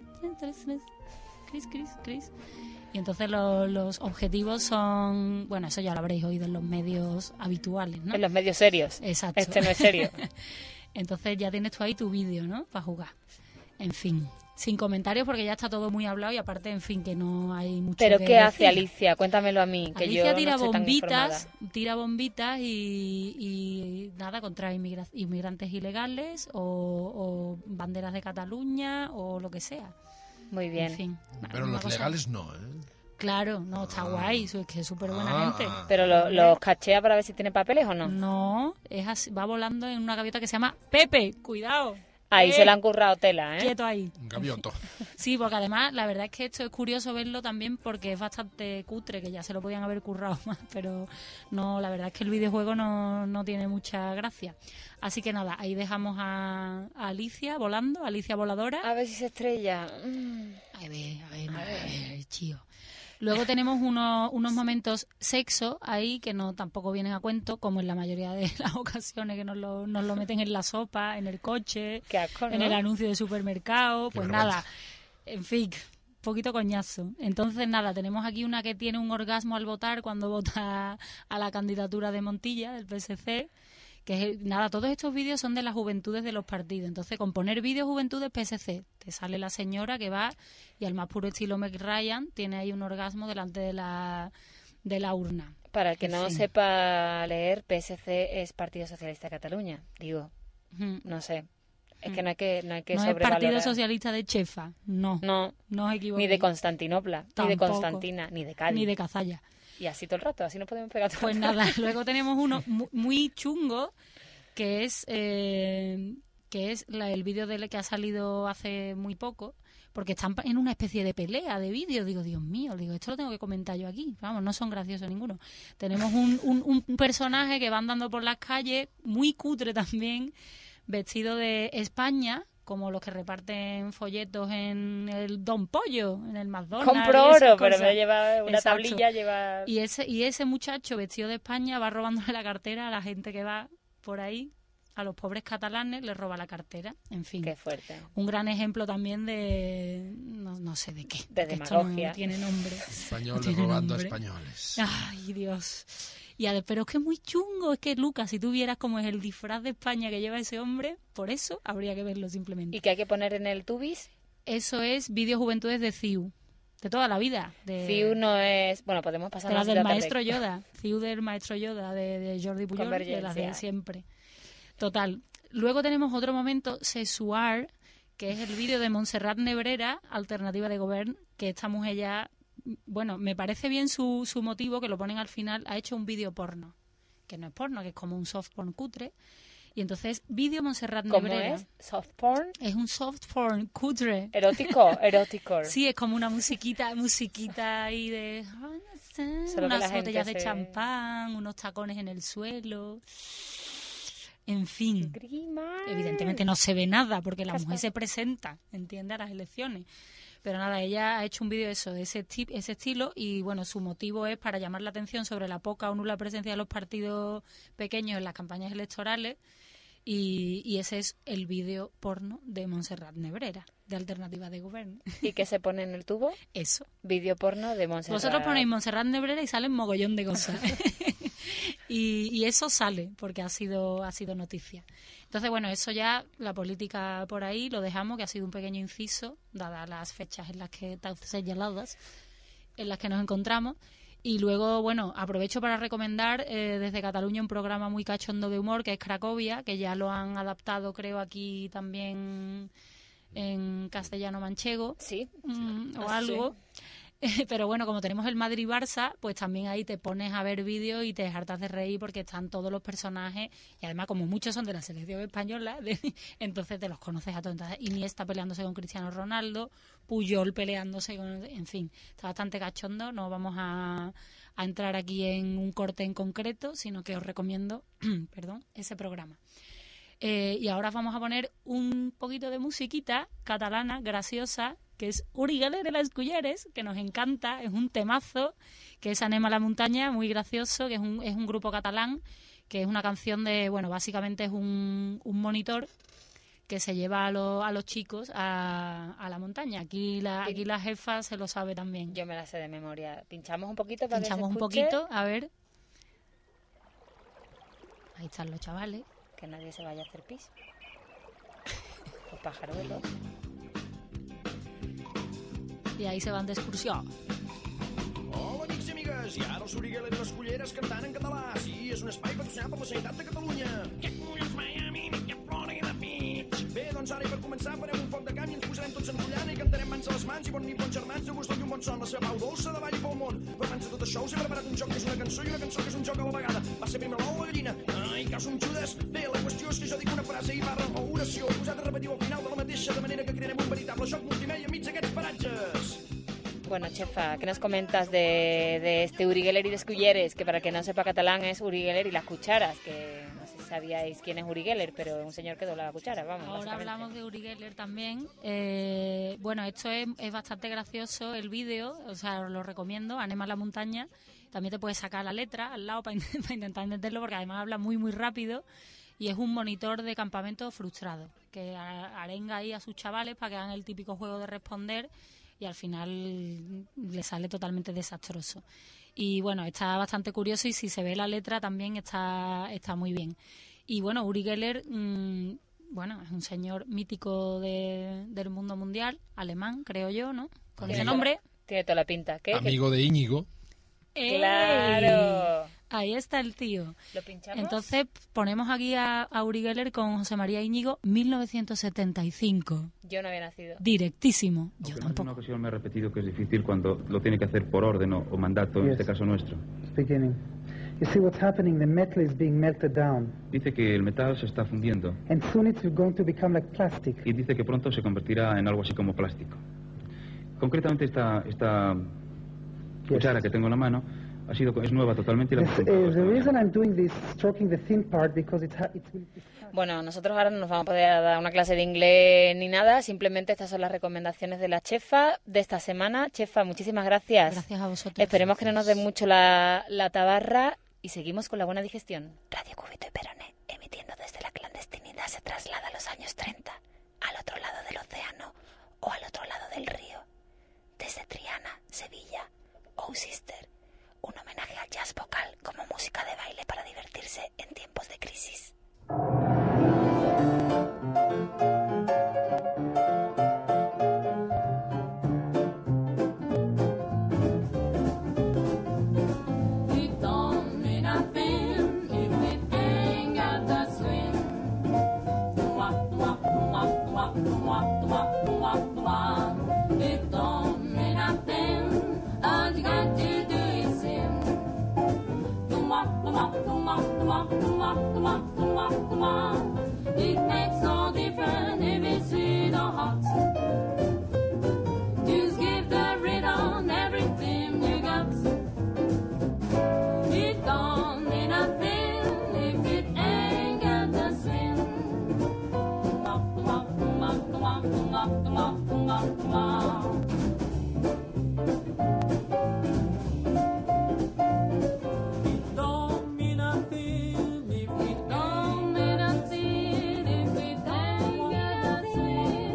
Cris, cris, cris. Y entonces lo- los objetivos son, bueno, eso ya lo habréis oído en los medios habituales, ¿no? En los medios serios. Exacto. Este no es serio. Entonces ya tienes tú ahí tu vídeo, ¿no? Para jugar. En fin, sin comentarios porque ya está todo muy hablado y aparte, en fin, que no hay mucho ¿Pero que qué hace decir. Alicia? Cuéntamelo a mí, que Alicia yo tira no estoy tan bombitas, informada. tira bombitas y, y nada contra inmigra- inmigrantes ilegales o, o banderas de Cataluña o lo que sea. Muy bien. En fin, Pero una los cosa- legales no, ¿eh? Claro, no, está guay, eso es que es súper buena Ah. gente. ¿Pero lo- los cachea para ver si tiene papeles o no? No, es así, va volando en una gaviota que se llama Pepe, cuidado. Ahí Eh, se le han currado tela, ¿eh? Quieto ahí. Un gavioto. Sí, porque además la verdad es que esto es curioso verlo también porque es bastante cutre, que ya se lo podían haber currado más, pero no, la verdad es que el videojuego no, no tiene mucha gracia. Así que nada, ahí dejamos a, a Alicia volando, Alicia voladora. A ver si se estrella. Mm. A ver, a ver, a ver, chío. Luego tenemos unos, unos momentos sexo ahí que no tampoco vienen a cuento, como en la mayoría de las ocasiones que nos lo, nos lo meten en la sopa, en el coche, Qué asco, en ¿no? el anuncio de supermercado, Qué pues vergüenza. nada, en fin, poquito coñazo. Entonces nada, tenemos aquí una que tiene un orgasmo al votar cuando vota a la candidatura de Montilla, del P S C, que es, nada, todos estos vídeos son de las juventudes de los partidos. Entonces, con poner vídeo juventudes P S C, te sale la señora que va y al más puro estilo Meg Ryan tiene ahí un orgasmo delante de la, de la urna. Para el que En no fin. sepa leer, P S C es Partido Socialista de Cataluña. Digo, Ujú. no sé. Es Mm. que no hay que, no hay que No es sobrevalorar. Partido Socialista de Chefa, no. No. No os equivoquéis. Ni de Constantinopla, ni de Tampoco. Constantina, ni de Cádiz. Ni de Cazalla. Y así todo el rato, así nos podemos pegar todo el Pues rato. nada, luego tenemos uno mu- muy chungo que es eh, que es la- el vídeo de que ha salido hace muy poco, porque están en una especie de pelea de vídeo. Digo, Dios mío, digo, esto lo tengo que comentar yo aquí. Vamos, no son graciosos ninguno. Tenemos un, un, un personaje que va andando por las calles, muy cutre también, vestido de España, como los que reparten folletos en el Don Pollo, en el McDonald's. Compro y esas oro, pero cosas. me lleva una Exacto. tablilla, lleva... Y ese, y ese muchacho vestido de España va robándole la cartera a la gente que va por ahí, a los pobres catalanes les roba la cartera. En fin. Qué fuerte. Un gran ejemplo también de... no, no sé de qué. De porque esto demagogia. no tiene nombre. Españoles No tiene robando a nombre. españoles. Ay, Dios. Y ade- pero es que es muy chungo. Es que, Lucas, si tú vieras cómo es el disfraz de España que lleva ese hombre, por eso habría que verlo simplemente. ¿Y qué hay que poner en el tubis? Eso es Vídeo Juventudes de C I U. De toda la vida. De... C I U no es... Bueno, podemos pasar De las la del tarde. maestro Yoda. C I U del maestro Yoda, de, de Jordi Pujol, de las de Convergencia. siempre. Total. Luego tenemos otro momento, Sexual, que es el vídeo de Montserrat Nebrera, alternativa de Govern, que esta mujer ya... Bueno, me parece bien su, su motivo, que lo ponen al final, ha hecho un vídeo porno. Que no es porno, que es como un soft porn cutre. Y entonces, vídeo Montserrat ¿Cómo Nebrera. es? ¿Soft porn? Es un soft porn cutre. ¿Erótico? Erótico. Sí, es como una musiquita, musiquita ahí de... Solo que unas la gente botellas de se- champán, unos tacones en el suelo. En fin. Evidentemente no se ve nada porque la mujer se presenta, entiende, a las elecciones. Pero nada, ella ha hecho un vídeo de eso, de ese, tip, ese estilo, y bueno, su motivo es para llamar la atención sobre la poca o nula presencia de los partidos pequeños en las campañas electorales. Y, y ese es el vídeo porno de Montserrat Nebrera, de Alternativa de Gobierno. ¿Y qué se pone en el tubo? Eso. Vídeo porno de Montserrat. Vosotros ponéis Montserrat Nebrera y salen mogollón de cosas. y, y eso sale porque ha sido, ha sido noticia. Entonces, bueno, eso ya, la política por ahí, lo dejamos, que ha sido un pequeño inciso, dadas las fechas en las que están señaladas, en las que nos encontramos. Y luego, bueno, aprovecho para recomendar eh, desde Cataluña un programa muy cachondo de humor que es Cracovia, que ya lo han adaptado, creo, aquí también en castellano manchego. Sí. Mm, o Ah, algo. Pero bueno, como tenemos el Madrid-Barça, pues también ahí te pones a ver vídeos y te hartas de reír porque están todos los personajes y además como muchos son de la selección española, de- entonces te los conoces a todos. Entonces, Iniesta peleándose con Cristiano Ronaldo, Puyol peleándose con... En fin, está bastante cachondo. No vamos a, a entrar aquí en un corte en concreto, sino que os recomiendo perdón, ese programa. Eh, y ahora vamos a poner un poquito de musiquita catalana, graciosa, que es Uri Geller de las Culleres, que nos encanta, es un temazo, que es Anem a la montaña, muy gracioso, que es un, es un grupo catalán, que es una canción de, bueno, básicamente es un, un monitor que se lleva a, lo- a los chicos a, a la montaña. Aquí la, aquí la jefa se lo sabe también. Yo me la sé de memoria. Pinchamos un poquito para Pinchamos que un se escuche? poquito, a ver. Ahí están los chavales. Que nadie se vaya a hacer pis. Los pajaruelos. Y ahí se van de excursión. Hola, amics i amigues, i ara el Soriguela i les Culleres cantant en català. Sí, és un espai patrocinat per la Sanitat de Catalunya. Que collons Miami, que Florida Beach. Bé, doncs ara i per començar farem un foc de camp i ens posarem tots enrotllant i cantarem mans a les mans i bon nit, bons germans, de gust i un bon son, la seva pau dolça de ball i pel món. Però abans de tot això us he preparat un joc que és una cançó i una cançó que és un joc a la vegada. Va ser primer l'ou o la gallina? Ai, que som Judes. Bé, la qüestió és que jo dic una frase i barra o oració i vosaltres repetiu al final de la mateixa, de manera que crearem un veritable joc multimèdia enmig d'aquests paratges. Bueno, chefa, ¿qué nos comentas de, de este Uri Geller y de Esculleres? Que para el que no sepa catalán es Uri Geller y las cucharas, que no sé si sabíais quién es Uri Geller, pero es un señor que dobla la cuchara, vamos. Ahora básicamente. hablamos de Uri Geller también. Eh, bueno, esto es, es bastante gracioso el vídeo, o sea, os lo recomiendo, Anem a la montaña. También te puedes sacar la letra al lado para, para intentar entenderlo, porque además habla muy, muy rápido. Y es un monitor de campamento frustrado, que a- arenga ahí a sus chavales para que hagan el típico juego de responder y al final le sale totalmente desastroso. Y bueno, está bastante curioso y si se ve la letra también está, está muy bien. Y bueno, Uri Geller, mmm, bueno, es un señor mítico de, del mundo mundial, alemán, creo yo, ¿no? Con ese Amigo. nombre. Tiene toda la pinta. ¿Qué? Amigo de Íñigo. ¡Ey! ¡Claro! Ahí está el tío. ¿Lo pinchamos? Entonces ponemos aquí a, a Uri Geller con José María Íñigo, mil novecientos setenta y cinco. Yo no había nacido. Directísimo. Yo En una ocasión me ha repetido que es difícil cuando lo tiene que hacer por orden o, o mandato, en Yes. este caso nuestro. Beginning. You see what's happening, the metal is being melted down. Dice que el metal se está fundiendo And soon it's going to become like plastic. y dice que pronto se convertirá en algo así como plástico. Concretamente esta, esta cuchara que tengo en la mano ha sido, es nueva totalmente y la hemos Yes, comprado uh, esta the mañana. reason I'm doing this, stroking the thin part, because it's, ha- it's, it's Bueno, nosotros ahora no nos vamos a poder dar una clase de inglés ni nada, simplemente estas son las recomendaciones de la chefa de esta semana. Chefa, muchísimas gracias. Gracias a vosotros. Esperemos que no nos den mucho la, la tabarra y seguimos con la buena digestión. Radio Cúbito y Peroné, emitiendo desde la clandestinidad, se traslada a los años treinta, al otro lado del océano o al otro lado del río. Desde Triana, Sevilla, Oh Sister, un homenaje al jazz vocal como música de baile para divertirse en tiempos de crisis. It don't mean nothing if it ain't got the swing. Wah, wah, wah, wah, wah, wah, wah, wah. It don't mean nothing. All you got to do is sing. Wah, wah, wah, wah, wah, wah, wah, wah. It makes no difference if it's sweet or hot. Just give the rhythm everything you got. It don't mean nothing if it ain't got the swing. Wah, wah, wah, wah, wah, wah, wah, wah. It don't mean nothing if it don't mean nothing if it ain't got the swing.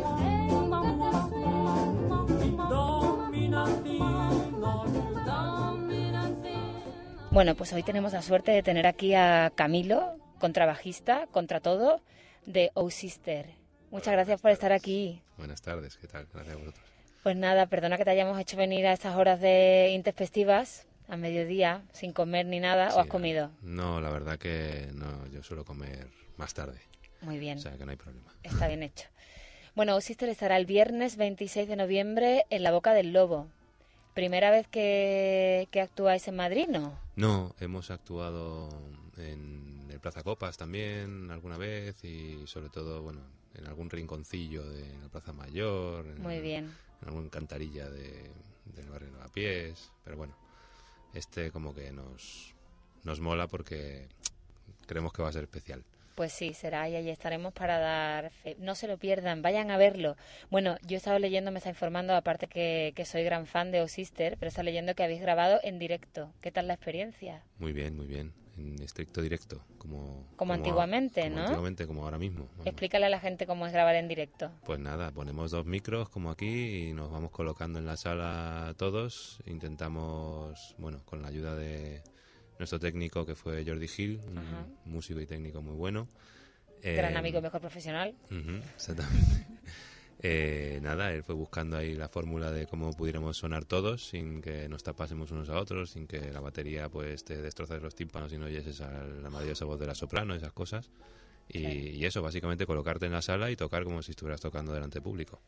It don't mean nothing, no, it don't mean nothing. Bueno, pues hoy tenemos la suerte de tener aquí a Camilo, contrabajista, contra todo, de Oh Sister. Muchas gracias por estar aquí. Buenas tardes, ¿qué tal? Gracias a vosotros. Pues nada, perdona que te hayamos hecho venir a estas horas de intempestivas, a mediodía, sin comer ni nada, ¿o has comido? No, la verdad que no, yo suelo comer más tarde. Muy bien. O sea que no hay problema. Está bien hecho. Bueno, Oh Sister estará el viernes veintiséis de noviembre en La Boca del Lobo. ¿Primera vez que, que actuáis en Madrid, no? No, hemos actuado en el Plaza Copas también alguna vez y sobre todo, bueno, en algún rinconcillo de la Plaza Mayor. En, Muy bien. En alguna cantarilla de, del barrio de Lavapiés. Pero bueno, este como que nos, nos mola porque creemos que va a ser especial. Pues sí, será y allí estaremos para dar fe. No se lo pierdan, vayan a verlo. Bueno, yo he estado leyendo, me está informando, aparte que, que soy gran fan de Oh Sister, pero he estado leyendo que habéis grabado en directo. ¿Qué tal la experiencia? Muy bien, muy bien. En estricto directo, como... Como antiguamente, como ¿no? Antiguamente, como ahora mismo. Vamos. Explícale a la gente cómo es grabar en directo. Pues nada, ponemos dos micros como aquí y nos vamos colocando en la sala todos. Intentamos, bueno, con la ayuda de nuestro técnico que fue Jordi Gil, un Ajá. músico y técnico muy bueno. Gran Eh, amigo, mejor profesional. ujú, exactamente. Eh, nada, él fue buscando ahí la fórmula de cómo pudiéramos sonar todos sin que nos tapásemos unos a otros, sin que la batería pues te destrozase los tímpanos y no oyeses a la maravillosa voz de la soprano, esas cosas. Y, y eso, básicamente colocarte en la sala y tocar como si estuvieras tocando delante público.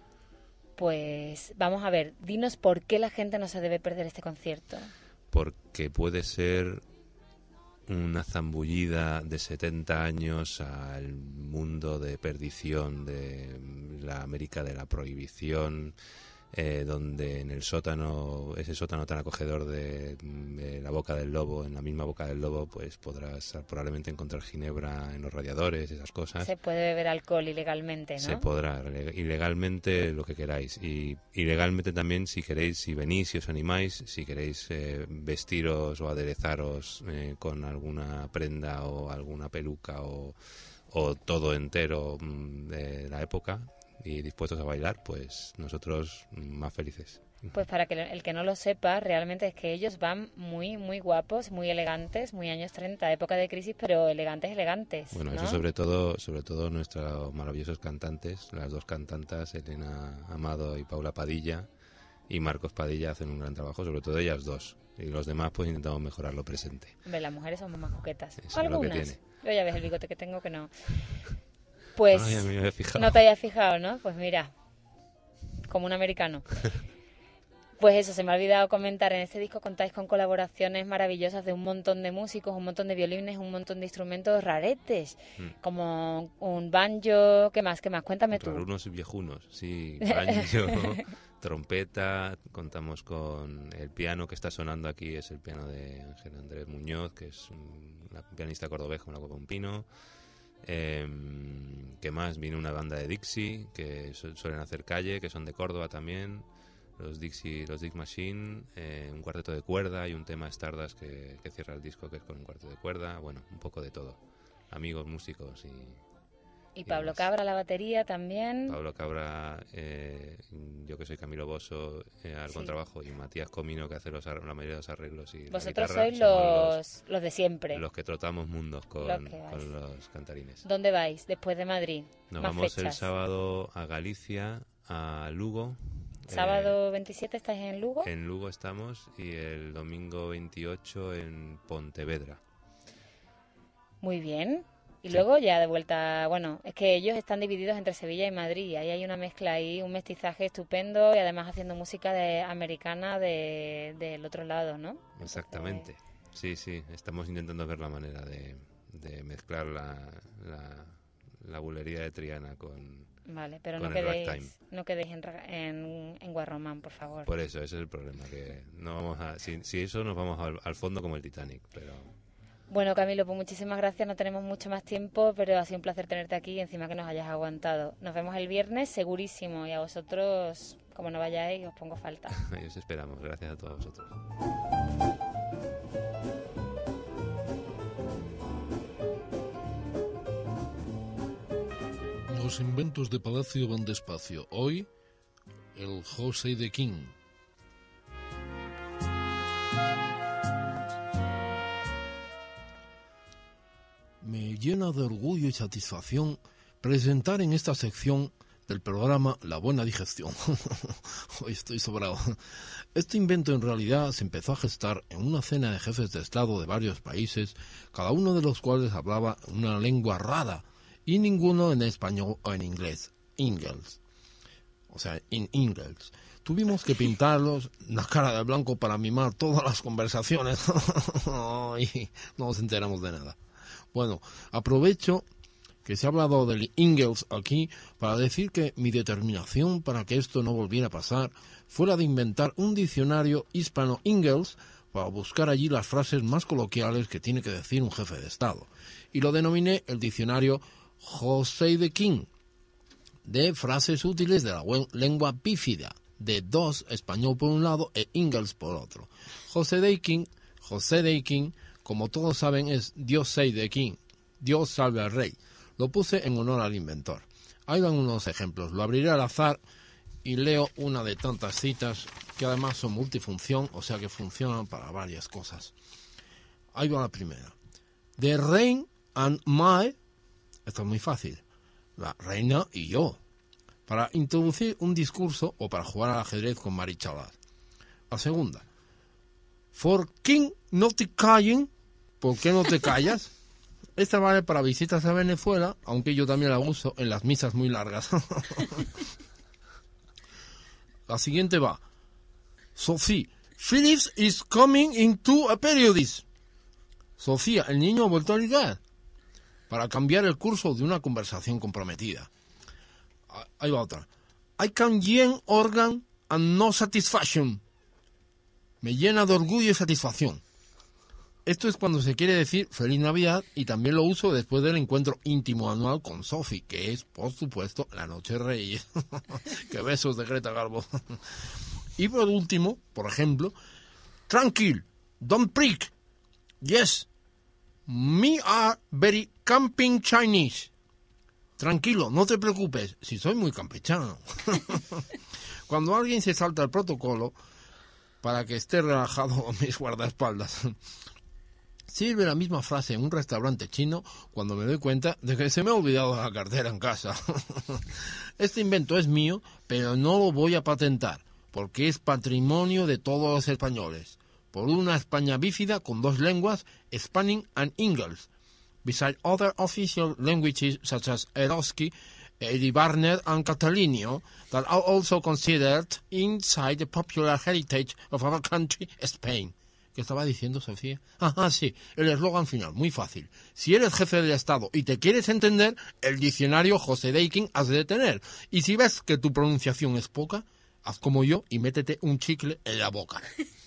Pues vamos a ver, dinos por qué la gente no se debe perder este concierto. Porque puede ser una zambullida de setenta años al mundo de perdición de la América de la prohibición, eh, donde en el sótano, ese sótano tan acogedor de, de la Boca del Lobo, en la misma Boca del Lobo, pues podrás probablemente encontrar ginebra en los radiadores, esas cosas. Se puede beber alcohol ilegalmente, ¿no? Se podrá, ilegalmente lo que queráis. Y ilegalmente también si queréis, si venís, si os animáis, si queréis eh, vestiros o aderezaros eh, con alguna prenda o alguna peluca o, o todo entero mm, de la época y dispuestos a bailar, pues nosotros más felices. Pues para que el que no lo sepa, realmente es que ellos van muy, muy guapos, muy elegantes, muy años treinta, época de crisis, pero elegantes, elegantes. Bueno, ¿no? eso sobre todo, sobre todo nuestros maravillosos cantantes, las dos cantantas, Elena Amado y Paula Padilla, y Marcos Padilla hacen un gran trabajo, sobre todo ellas dos. Y los demás pues intentamos mejorar lo presente. Hombre, las mujeres somos más coquetas. Eso es lo que Algunas. tiene. Yo ya ves el bigote que tengo que no. Pues Ay, a mí me había fijado. no te hayas fijado, ¿no? Pues mira, como un americano. Pues eso, se me ha olvidado comentar, en este disco contáis con colaboraciones maravillosas de un montón de músicos, un montón de violines, un montón de instrumentos raretes, Mm. como un banjo, ¿qué más? ¿Qué más? Cuéntame tú. Unos viejunos, sí, banjo, trompeta, contamos con el piano que está sonando aquí, es el piano de Ángel Andrés Muñoz, que es un, una pianista cordobesa con la copa un pino. Eh, ¿Qué más? Vino una banda de Dixie, que su- suelen hacer calle, que son de Córdoba también. Los Dixie, los Dick Machine, eh, un cuarteto de cuerda y un tema Stardust que, que cierra el disco, que es con un cuarteto de cuerda. Bueno, un poco de todo. Amigos, músicos y... Y Pablo Cabra, la batería también. Pablo Cabra, eh, yo que soy Camilo Bosso eh, al Sí. contrabajo, y Matías Comino, que hace los, ar- la mayoría de los arreglos. Y la Vosotros guitarra, sois somos los, los de siempre. Los que trotamos mundos con, Los que vais. con los cantarines. ¿Dónde vais después de Madrid? Nos Más vamos el fechas. sábado a Galicia, a Lugo. eh, Sábado veintisiete estáis en Lugo. en Lugo estamos, y el domingo veintiocho en Pontevedra. Muy bien. Y Sí. luego ya de vuelta, bueno, es que ellos están divididos entre Sevilla y Madrid. Ahí hay una mezcla ahí, un mestizaje estupendo, y además haciendo música de americana de, del otro lado, ¿no? Exactamente. Sí, sí, estamos intentando ver la manera de, de mezclar la, la, la bulería de Triana con, Vale, pero con no el quedéis, ragtime. no quedéis en, ra- en, en Guarromán, por favor. Por eso, ese es el problema, que no vamos a, si, si eso nos vamos al, al fondo como el Titanic, pero Bueno, Camilo, pues muchísimas gracias. No tenemos mucho más tiempo, pero ha sido un placer tenerte aquí y encima que nos hayas aguantado. Nos vemos el viernes, segurísimo. Y a vosotros, como no vayáis, os pongo falta. ahí os esperamos. Gracias a todos vosotros. Los inventos de Palacio van despacio. Hoy, el José de King. Me llena de orgullo y satisfacción presentar en esta sección del programa La Buena Digestión. Hoy estoy sobrado. Este invento en realidad se empezó a gestar en una cena de jefes de Estado de varios países, cada uno de los cuales hablaba una lengua rara y ninguno en español o en inglés. Inglés. O sea, in Inglés. Tuvimos que pintarlos la cara de blanco para mimar todas las conversaciones. Y no nos enteramos de nada. Bueno, aprovecho que se ha hablado del Ingalls aquí para decir que mi determinación para que esto no volviera a pasar fue la de inventar un diccionario hispano-Ingalls para buscar allí las frases más coloquiales que tiene que decir un jefe de Estado. Y lo denominé el diccionario José de King, de frases útiles de la lengua bífida, de dos, español por un lado e Ingalls por otro. José de King, José de King, como todos saben, es Dios say the king, Dios salve al rey. Lo puse en honor al inventor. Ahí van unos ejemplos. Lo abriré al azar y leo una de tantas citas que además son multifunción, o sea que funcionan para varias cosas. Ahí va la primera. The reign and my, esto es muy fácil, la reina y yo, para introducir un discurso o para jugar al ajedrez con marichalas. La segunda. For king not te calling, ¿por qué no te callas? Esta vale para visitas a Venezuela, aunque yo también la uso en las misas muy largas. La siguiente va. Sophie, Phillips is coming into a periodist. Sofía, el niño ha vuelto a ligar. Para cambiar el curso de una conversación comprometida. Ahí va otra. I can gain organ and no satisfaction. Me llena de orgullo y satisfacción. Esto es cuando se quiere decir Feliz Navidad, y también lo uso después del encuentro íntimo anual con Sophie, que es, por supuesto, la Noche de Reyes. ¡Qué besos de Greta Garbo! Y por último, por ejemplo, Tranquil, don't prick. Yes, me are very camping Chinese. Tranquilo, no te preocupes, si soy muy campechano. Cuando alguien se salta el protocolo, para que esté relajado mis guardaespaldas. Sirve la misma frase en un restaurante chino cuando me doy cuenta de que se me ha olvidado la cartera en casa. Este invento es mío, pero no lo voy a patentar, porque es patrimonio de todos los españoles. Por una España bífida con dos lenguas, Spanning and Ingalls, beside other official languages such as Eroski, Edibarnet and Catalinio, that are also considered inside the popular heritage of our country, Spain. ¿Qué estaba diciendo, Sofía? Ajá, sí, el eslogan final, muy fácil. Si eres jefe del Estado y te quieres entender, el diccionario José de King has de tener. Y si ves que tu pronunciación es poca, haz como yo y métete un chicle en la boca.